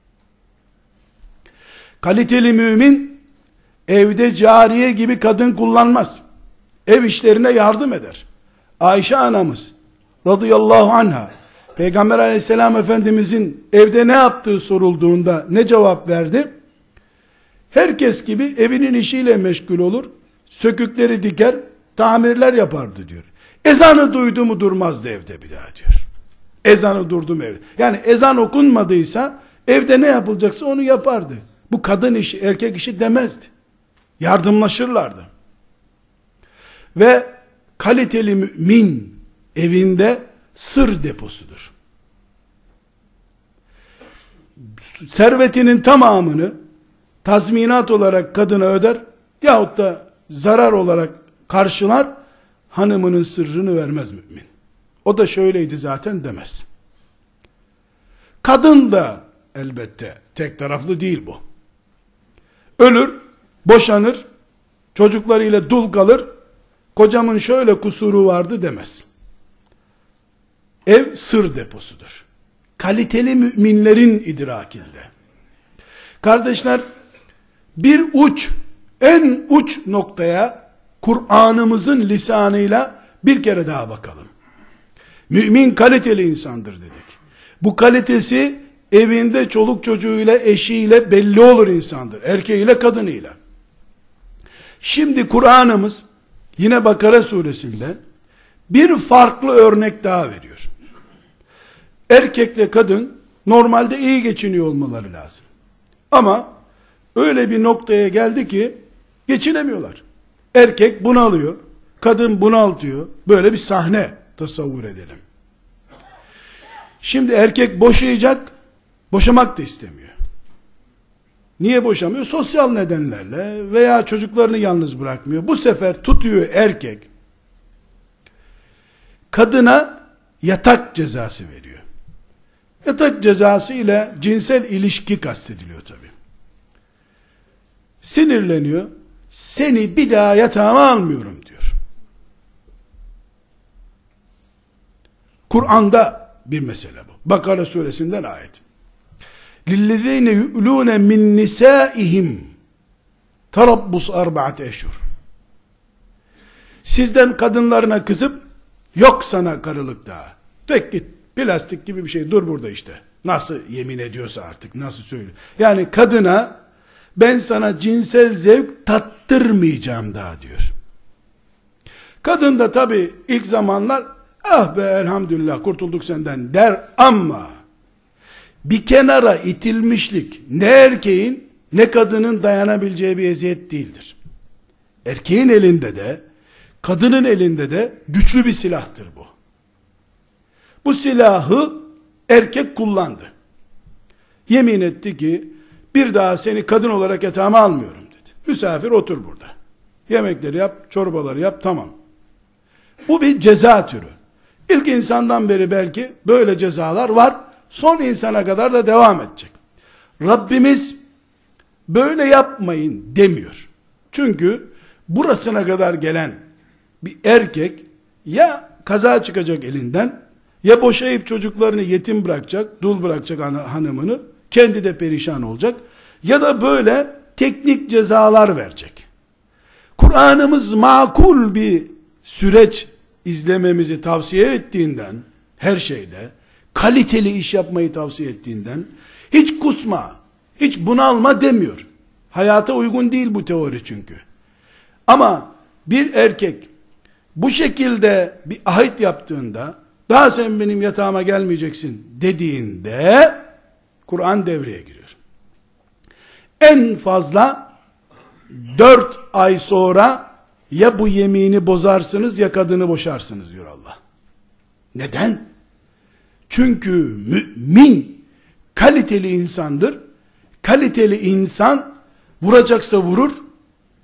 Kaliteli mümin, evde cariye gibi kadın kullanmaz. Ev işlerine yardım eder. Ayşe anamız radıyallahu anha, Peygamber aleyhisselam efendimizin evde ne yaptığı sorulduğunda ne cevap verdi? Herkes gibi evinin işiyle meşgul olur, sökükleri diker, tamirler yapardı diyor. Ezanı duydu mu durmazdı evde bir daha diyor. Ezanı durdu mu evde. Yani ezan okunmadıysa evde ne yapılacaksa onu yapardı. Bu kadın işi, erkek işi demezdi. Yardımlaşırlardı. Ve kaliteli mümin evinde sır deposudur. Servetinin tamamını tazminat olarak kadına öder yahut da zarar olarak karşılar, hanımının sırrını vermez mümin. O da şöyleydi zaten demez. Kadın da elbette tek taraflı değil bu. Ölür, boşanır, çocuklarıyla dul kalır, kocamın şöyle kusuru vardı demez. Ev sır deposudur. Kaliteli müminlerin idrakinde. Kardeşler, bir uç, en uç noktaya Kur'an'ımızın lisanıyla bir kere daha bakalım. Mümin kaliteli insandır dedik. Bu kalitesi evinde çoluk çocuğuyla, eşiyle belli olur insandır. Erkeğiyle, kadınıyla. Şimdi Kur'an'ımız yine Bakara suresinde bir farklı örnek daha veriyor. Erkekle kadın normalde iyi geçiniyor olmaları lazım. Ama öyle bir noktaya geldi ki geçinemiyorlar. Erkek bunalıyor, kadın bunaltıyor. Böyle bir sahne tasavvur edelim. Şimdi erkek boşayacak, boşamak da istemiyor. Niye boşamıyor? Sosyal nedenlerle veya çocuklarını yalnız bırakmıyor. Bu sefer tutuyor erkek, kadına yatak cezası veriyor. Yatak cezası ile cinsel ilişki kastediliyor tabi. Sinirleniyor, seni bir daha yatağıma almıyorum diyor. Kur'an'da bir mesele bu. Bakara suresinden ayet. لِلَّذ۪ينَ يُؤْلُونَ مِنْ نِسَائِهِمْ تَرَبُّسْ اَرْبَعَةِ eşhur. Sizden kadınlarına kızıp, yok sana karılık daha. Tek git, plastik gibi bir şey, dur burada işte. Nasıl yemin ediyorsa artık, nasıl söylüyor. Yani kadına, ben sana cinsel zevk tattırmayacağım daha diyor. Kadın da tabi ilk zamanlar, ah be elhamdülillah kurtulduk senden der ama, bir kenara itilmişlik ne erkeğin ne kadının dayanabileceği bir eziyet değildir. Erkeğin elinde de kadının elinde de güçlü bir silahtır bu. Bu silahı erkek kullandı. Yemin etti ki bir daha seni kadın olarak yatağıma almıyorum dedi. Misafir otur burada. Yemekleri yap, çorbaları yap, tamam. Bu bir ceza türü. İlk insandan beri belki böyle cezalar var. Son insana kadar da devam edecek. Rabbimiz böyle yapmayın demiyor. Çünkü burasına kadar gelen bir erkek ya kaza çıkacak elinden, ya boşayıp çocuklarını yetim bırakacak, dul bırakacak hanımını, kendi de perişan olacak, ya da böyle teknik cezalar verecek. Kur'an'ımız makul bir süreç izlememizi tavsiye ettiğinden, her şeyde kaliteli iş yapmayı tavsiye ettiğinden, hiç kusma, hiç bunalma demiyor. Hayata uygun değil bu teori çünkü. Ama bir erkek bu şekilde bir ahit yaptığında, daha sen benim yatağıma gelmeyeceksin dediğinde, Kur'an devreye giriyor. En fazla dört ay sonra ya bu yemini bozarsınız ya kadını boşarsınız diyor Allah. Neden? Çünkü mümin kaliteli insandır. Kaliteli insan vuracaksa vurur,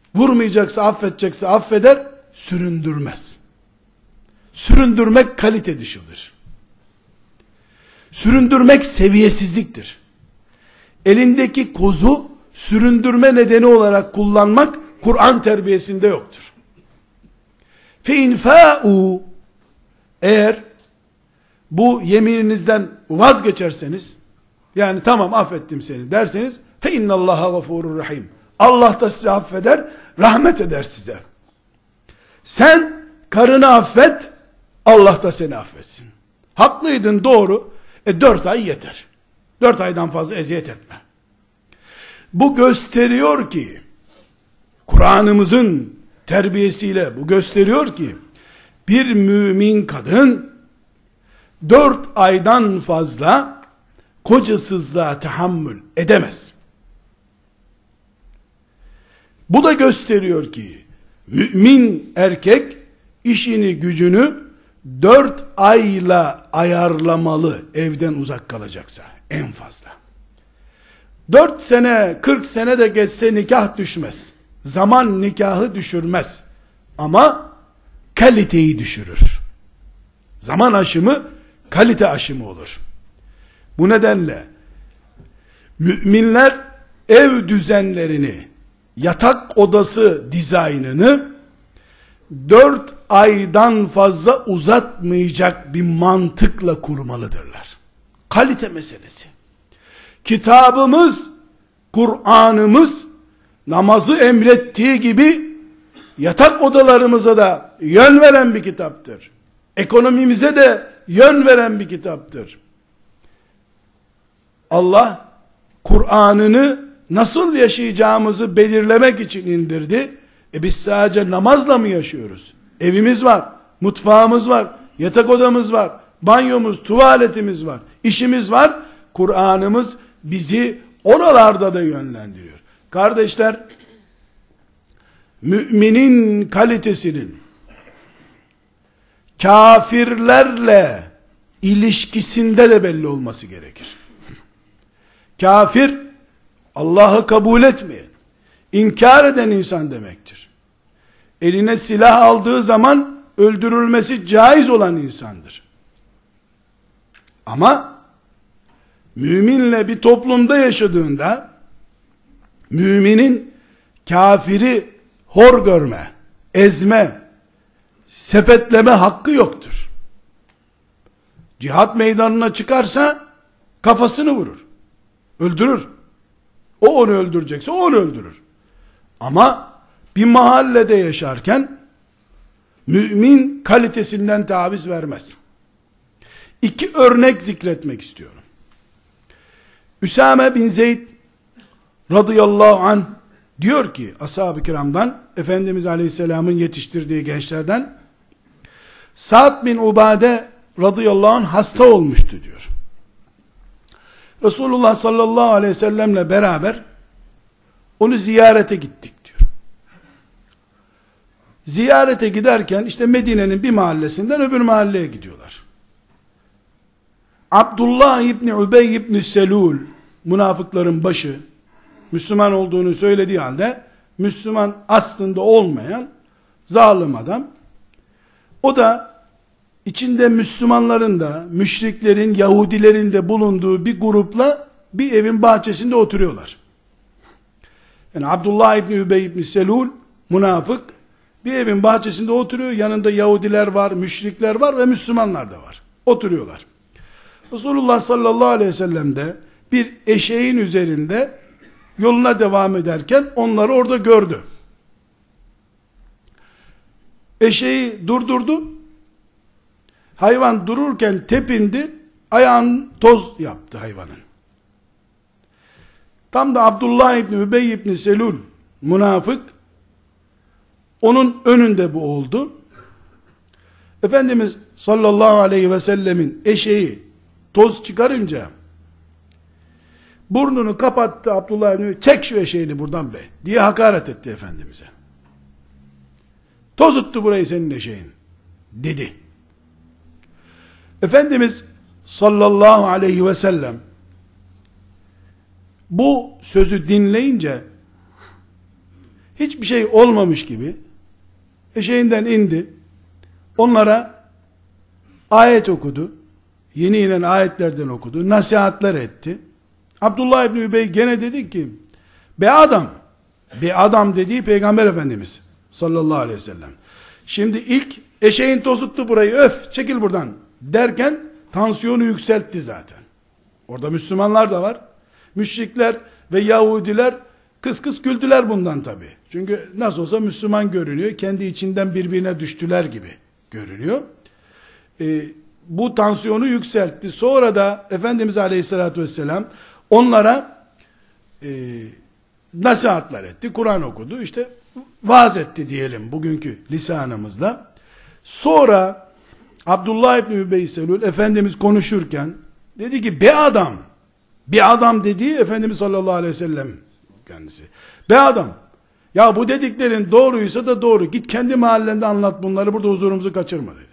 Vurmayacaksa, affedecekse affeder, süründürmez. Süründürmek kalite dışıdır. Süründürmek seviyesizliktir. Elindeki kozu süründürme nedeni olarak kullanmak Kur'an terbiyesinde yoktur. Fe infâ'û, eğer bu yemininizden vazgeçerseniz, yani tamam affettim seni derseniz, fe innallâhe gafûrur rahîm, Allah da sizi affeder, rahmet eder size. Sen karını affet, Allah da seni affetsin. Haklıydın, doğru. E dört ay yeter. Dört aydan fazla eziyet etme. Bu gösteriyor ki, Kur'an'ımızın terbiyesiyle bu gösteriyor ki, bir mümin kadın dört aydan fazla kocasızlığa tahammül edemez. Bu da gösteriyor ki, mümin erkek işini gücünü dört ayla ayarlamalı, evden uzak kalacaksa en fazla. Dört sene, kırk sene de geçse nikah düşmez. Zaman nikahı düşürmez. Ama kaliteyi düşürür. Zaman aşımı kalite aşımı olur. Bu nedenle müminler ev düzenlerini, yatak odası dizaynını dört aydan fazla uzatmayacak bir mantıkla kurmalıdırlar. Kalite meselesi. Kitabımız, Kur'an'ımız namazı emrettiği gibi yatak odalarımıza da yön veren bir kitaptır. Ekonomimize de yön veren bir kitaptır. Allah Kur'an'ını nasıl yaşayacağımızı belirlemek için indirdi. E biz sadece namazla mı yaşıyoruz? Evimiz var, mutfağımız var, yatak odamız var, banyomuz, tuvaletimiz var, işimiz var. Kur'an'ımız bizi oralarda da yönlendiriyor. Kardeşler, müminin kalitesinin kafirlerle ilişkisinde de belli olması gerekir. Kafir, Allah'ı kabul etmeyen, inkar eden insan demektir. Eline silah aldığı zaman öldürülmesi caiz olan insandır. Ama müminle bir toplumda yaşadığında müminin kafiri hor görme, ezme, sepetleme hakkı yoktur. Cihat meydanına çıkarsa kafasını vurur, öldürür. O onu öldürecekse o onu öldürür. Ama bir mahallede yaşarken mümin kalitesinden taviz vermez. İki örnek zikretmek istiyorum. Üsame bin Zeyd radıyallahu anh diyor ki, ashab-ı kiramdan, Efendimiz aleyhisselamın yetiştirdiği gençlerden, Sa'd bin Ubade radıyallahu anh hasta olmuştu diyor. Resulullah sallallahu aleyhi ve sellemle beraber onu ziyarete gittik diyor. Ziyarete giderken işte Medine'nin bir mahallesinden öbür mahalleye gidiyorlar. Abdullah İbni Ubey İbni Selul, münafıkların başı, Müslüman olduğunu söylediği halde Müslüman aslında olmayan zalim adam, o da içinde Müslümanların da, müşriklerin, Yahudilerin de bulunduğu bir grupla bir evin bahçesinde oturuyorlar. Yani Abdullah İbni Ubey İbni Selul, münafık, bir evin bahçesinde oturuyor. Yanında Yahudiler var, müşrikler var ve Müslümanlar da var. Oturuyorlar. Resulullah sallallahu aleyhi ve sellem de bir eşeğin üzerinde yoluna devam ederken onları orada gördü. Eşeği durdurdu. Hayvan dururken tepindi. Ayağın toz yaptı hayvanın. Tam da Abdullah İbni Ubey İbni Selul, münafık, onun önünde bu oldu. Efendimiz sallallahu aleyhi ve sellemin eşeği toz çıkarınca burnunu kapattı Abdullah İbni, çek şu eşeğini buradan be diye hakaret etti Efendimiz'e. Tozuttu burayı senin eşeğin dedi. Efendimiz sallallahu aleyhi ve sellem bu sözü dinleyince hiçbir şey olmamış gibi eşeğinden indi. Onlara ayet okudu. Yeni inen ayetlerden okudu. Nasihatler etti. Abdullah İbni Übey gene dedi ki, be adam, be adam dediği Peygamber Efendimiz sallallahu aleyhi ve sellem. Şimdi ilk eşeğin tozuttu burayı, öf çekil buradan derken tansiyonu yükseltti zaten. Orada Müslümanlar da var. Müşrikler ve Yahudiler kıs kıs güldüler bundan tabi. Çünkü nasıl olsa Müslüman görünüyor. Kendi içinden birbirine düştüler gibi görünüyor. Ee, bu tansiyonu yükseltti. Sonra da Efendimiz Aleyhisselatü Vesselam onlara e, nasihatler etti. Kur'an okudu. İşte vaaz etti diyelim bugünkü lisanımızla. Sonra Abdullah İbni Übey Selül Efendimiz konuşurken dedi ki, be adam, bir adam dediği Efendimiz sallallahu aleyhi ve sellem kendisi. Be adam, ya bu dediklerin doğruysa da doğru, git kendi mahallende anlat bunları, burada huzurumuzu kaçırma dedi.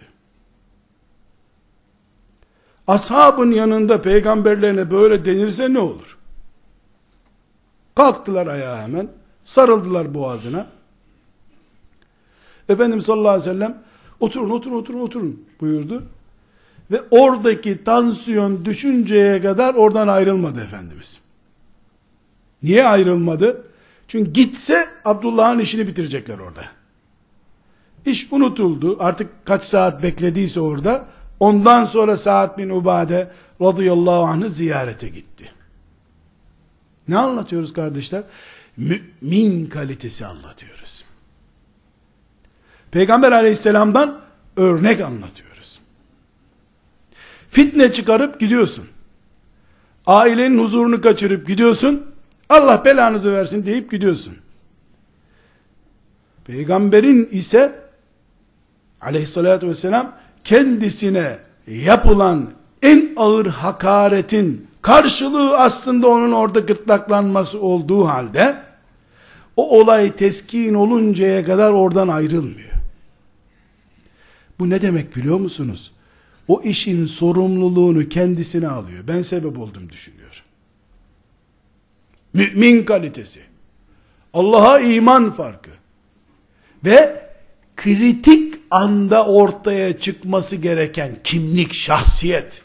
Ashabın yanında peygamberlerine böyle denirse ne olur? Kalktılar ayağa hemen, sarıldılar boğazına. Efendimiz sallallahu aleyhi ve sellem oturun oturun oturun oturun buyurdu. Ve oradaki tansiyon düşünceye kadar oradan ayrılmadı Efendimiz. Niye ayrılmadı? Çünkü gitse Abdullah'ın işini bitirecekler orada. İş unutuldu. Artık kaç saat beklediyse orada. Ondan sonra Sa'd bin Ubade radıyallahu anh'ı ziyarete gitti. Ne anlatıyoruz kardeşler? Mümin kalitesi anlatıyoruz. Peygamber aleyhisselamdan örnek anlatıyoruz. Fitne çıkarıp gidiyorsun. Ailenin huzurunu kaçırıp gidiyorsun. Allah belanızı versin deyip gidiyorsun. Peygamberin ise aleyhissalatü vesselam kendisine yapılan en ağır hakaretin karşılığı aslında onun orada gırtlaklanması olduğu halde o olay teskin oluncaya kadar oradan ayrılmıyor. Bu ne demek biliyor musunuz? O işin sorumluluğunu kendisine alıyor. Ben sebep oldum düşünüyor. Mümin kalitesi, Allah'a iman farkı ve kritik anda ortaya çıkması gereken kimlik, şahsiyet.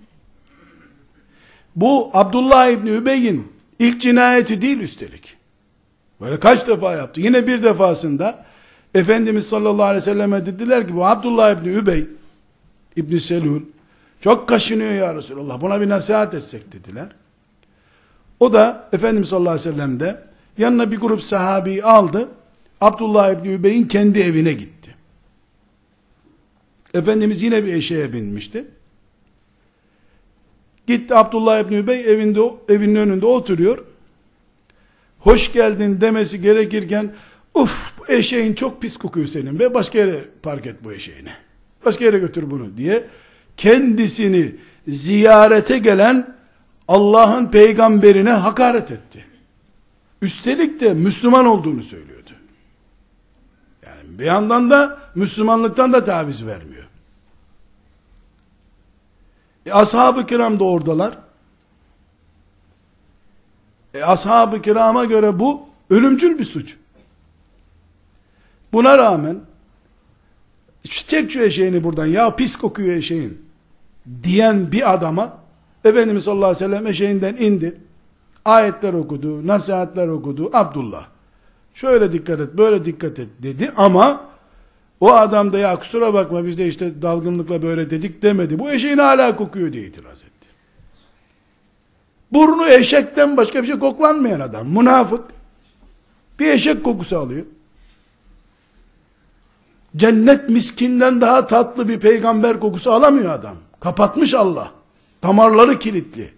Bu Abdullah İbni Übey'in ilk cinayeti değil üstelik. Böyle kaç defa yaptı. Yine bir defasında Efendimiz sallallahu aleyhi ve selleme dediler ki, bu Abdullah İbni Übey İbni Selül çok kaşınıyor ya Resulallah, buna bir nasihat etsek dediler. O da Efendimiz sallallahu aleyhi ve sellem de yanına bir grup sahabeyi aldı. Abdullah İbni Übey'in kendi evine gitti. Efendimiz yine bir eşeğe binmişti. Gitti Abdullah İbni Übey evinde, evinin önünde oturuyor. Hoş geldin demesi gerekirken, uf bu eşeğin çok pis kokuyor senin be, başka yere park et bu eşeğini. Başka yere götür bunu diye kendisini ziyarete gelen Allah'ın peygamberine hakaret etti. Üstelik de Müslüman olduğunu söylüyordu. Yani bir yandan da Müslümanlıktan da taviz vermiyor. E, ashab-ı kiram da oradalar. E, ashab-ı kirama göre bu ölümcül bir suç. Buna rağmen çek şu eşeğini buradan ya, pis kokuyor eşeğin diyen bir adama Efendimiz sallallahu aleyhi ve sellem eşeğinden indi. Ayetler okudu, nasihatler okudu. Abdullah şöyle dikkat et, böyle dikkat et dedi ama o adam da ya kusura bakma biz de işte dalgınlıkla böyle dedik demedi. Bu eşeğin hala kokuyor diye itiraz etti. Burnu eşekten başka bir şey koklanmayan adam. Münafık. Bir eşek kokusu alıyor. Cennet miskinden daha tatlı bir peygamber kokusu alamıyor adam. Kapatmış Allah. Damarları kilitli.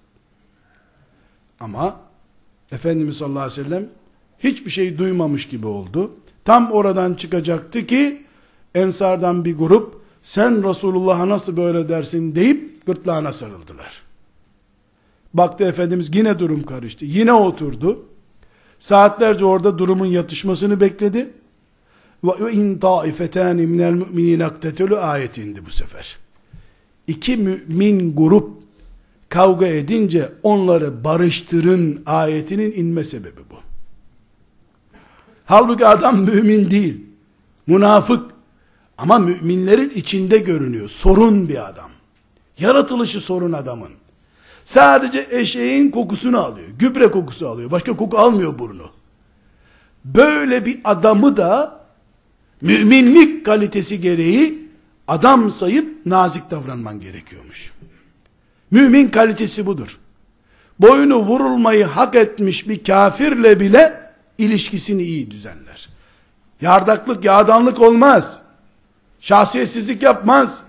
Ama Efendimiz sallallahu aleyhi ve sellem hiçbir şey duymamış gibi oldu. Tam oradan çıkacaktı ki Ensardan bir grup sen Resulullah'a nasıl böyle dersin deyip gırtlağına sarıldılar. Baktı Efendimiz yine durum karıştı. Yine oturdu. Saatlerce orada durumun yatışmasını bekledi. Ve in taifetani minel mu'minin aktetülü ayeti indi bu sefer. İki mümin grup kavga edince onları barıştırın ayetinin inme sebebi bu. Halbuki adam mümin değil. Münafık. Ama müminlerin içinde görünüyor. Sorun bir adam. Yaratılışı sorun adamın. Sadece eşeğin kokusunu alıyor. Gübre kokusu alıyor. Başka koku almıyor burnu. Böyle bir adamı da müminlik kalitesi gereği adam sayıp nazik davranman gerekiyormuş. Mümin kalitesi budur. Boynu vurulmayı hak etmiş bir kafirle bile ilişkisini iyi düzenler. Yardaklık, yağdanlık olmaz. Şahsiyetsizlik yapmaz.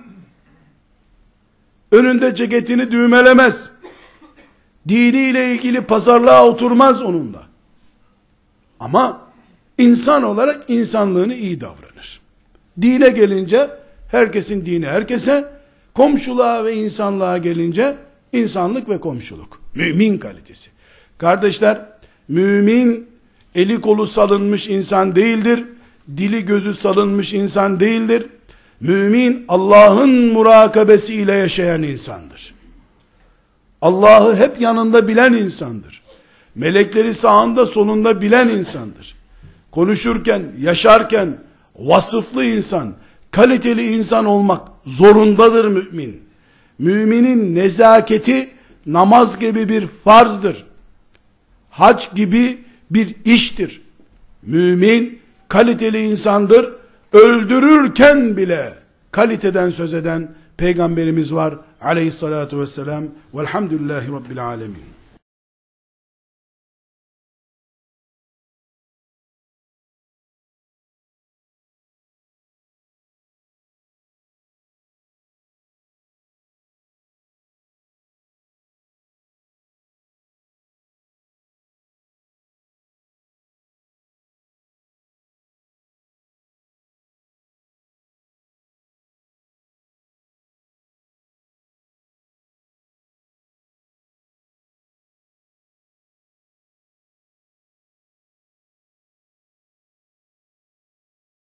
Önünde ceketini düğmelemez. Diniyle ilgili pazarlığa oturmaz onunla. Ama insan olarak insanlığını iyi davranır. Dine gelince herkesin dini herkese, komşuluğa ve insanlığa gelince insanlık ve komşuluk. Mümin kalitesi. Kardeşler, mümin eli kolu salınmış insan değildir. Dili gözü salınmış insan değildir. Mümin Allah'ın murakabesiyle yaşayan insandır. Allah'ı hep yanında bilen insandır. Melekleri sağında solunda bilen insandır. Konuşurken, yaşarken vasıflı insan, kaliteli insan olmak zorundadır mümin. Müminin nezaketi namaz gibi bir farzdır. Hac gibi bir iştir. Mümin kaliteli insandır. Öldürürken bile kaliteden söz eden peygamberimiz var aleyhissalatu vesselam. Velhamdülillahi Rabbil alemin.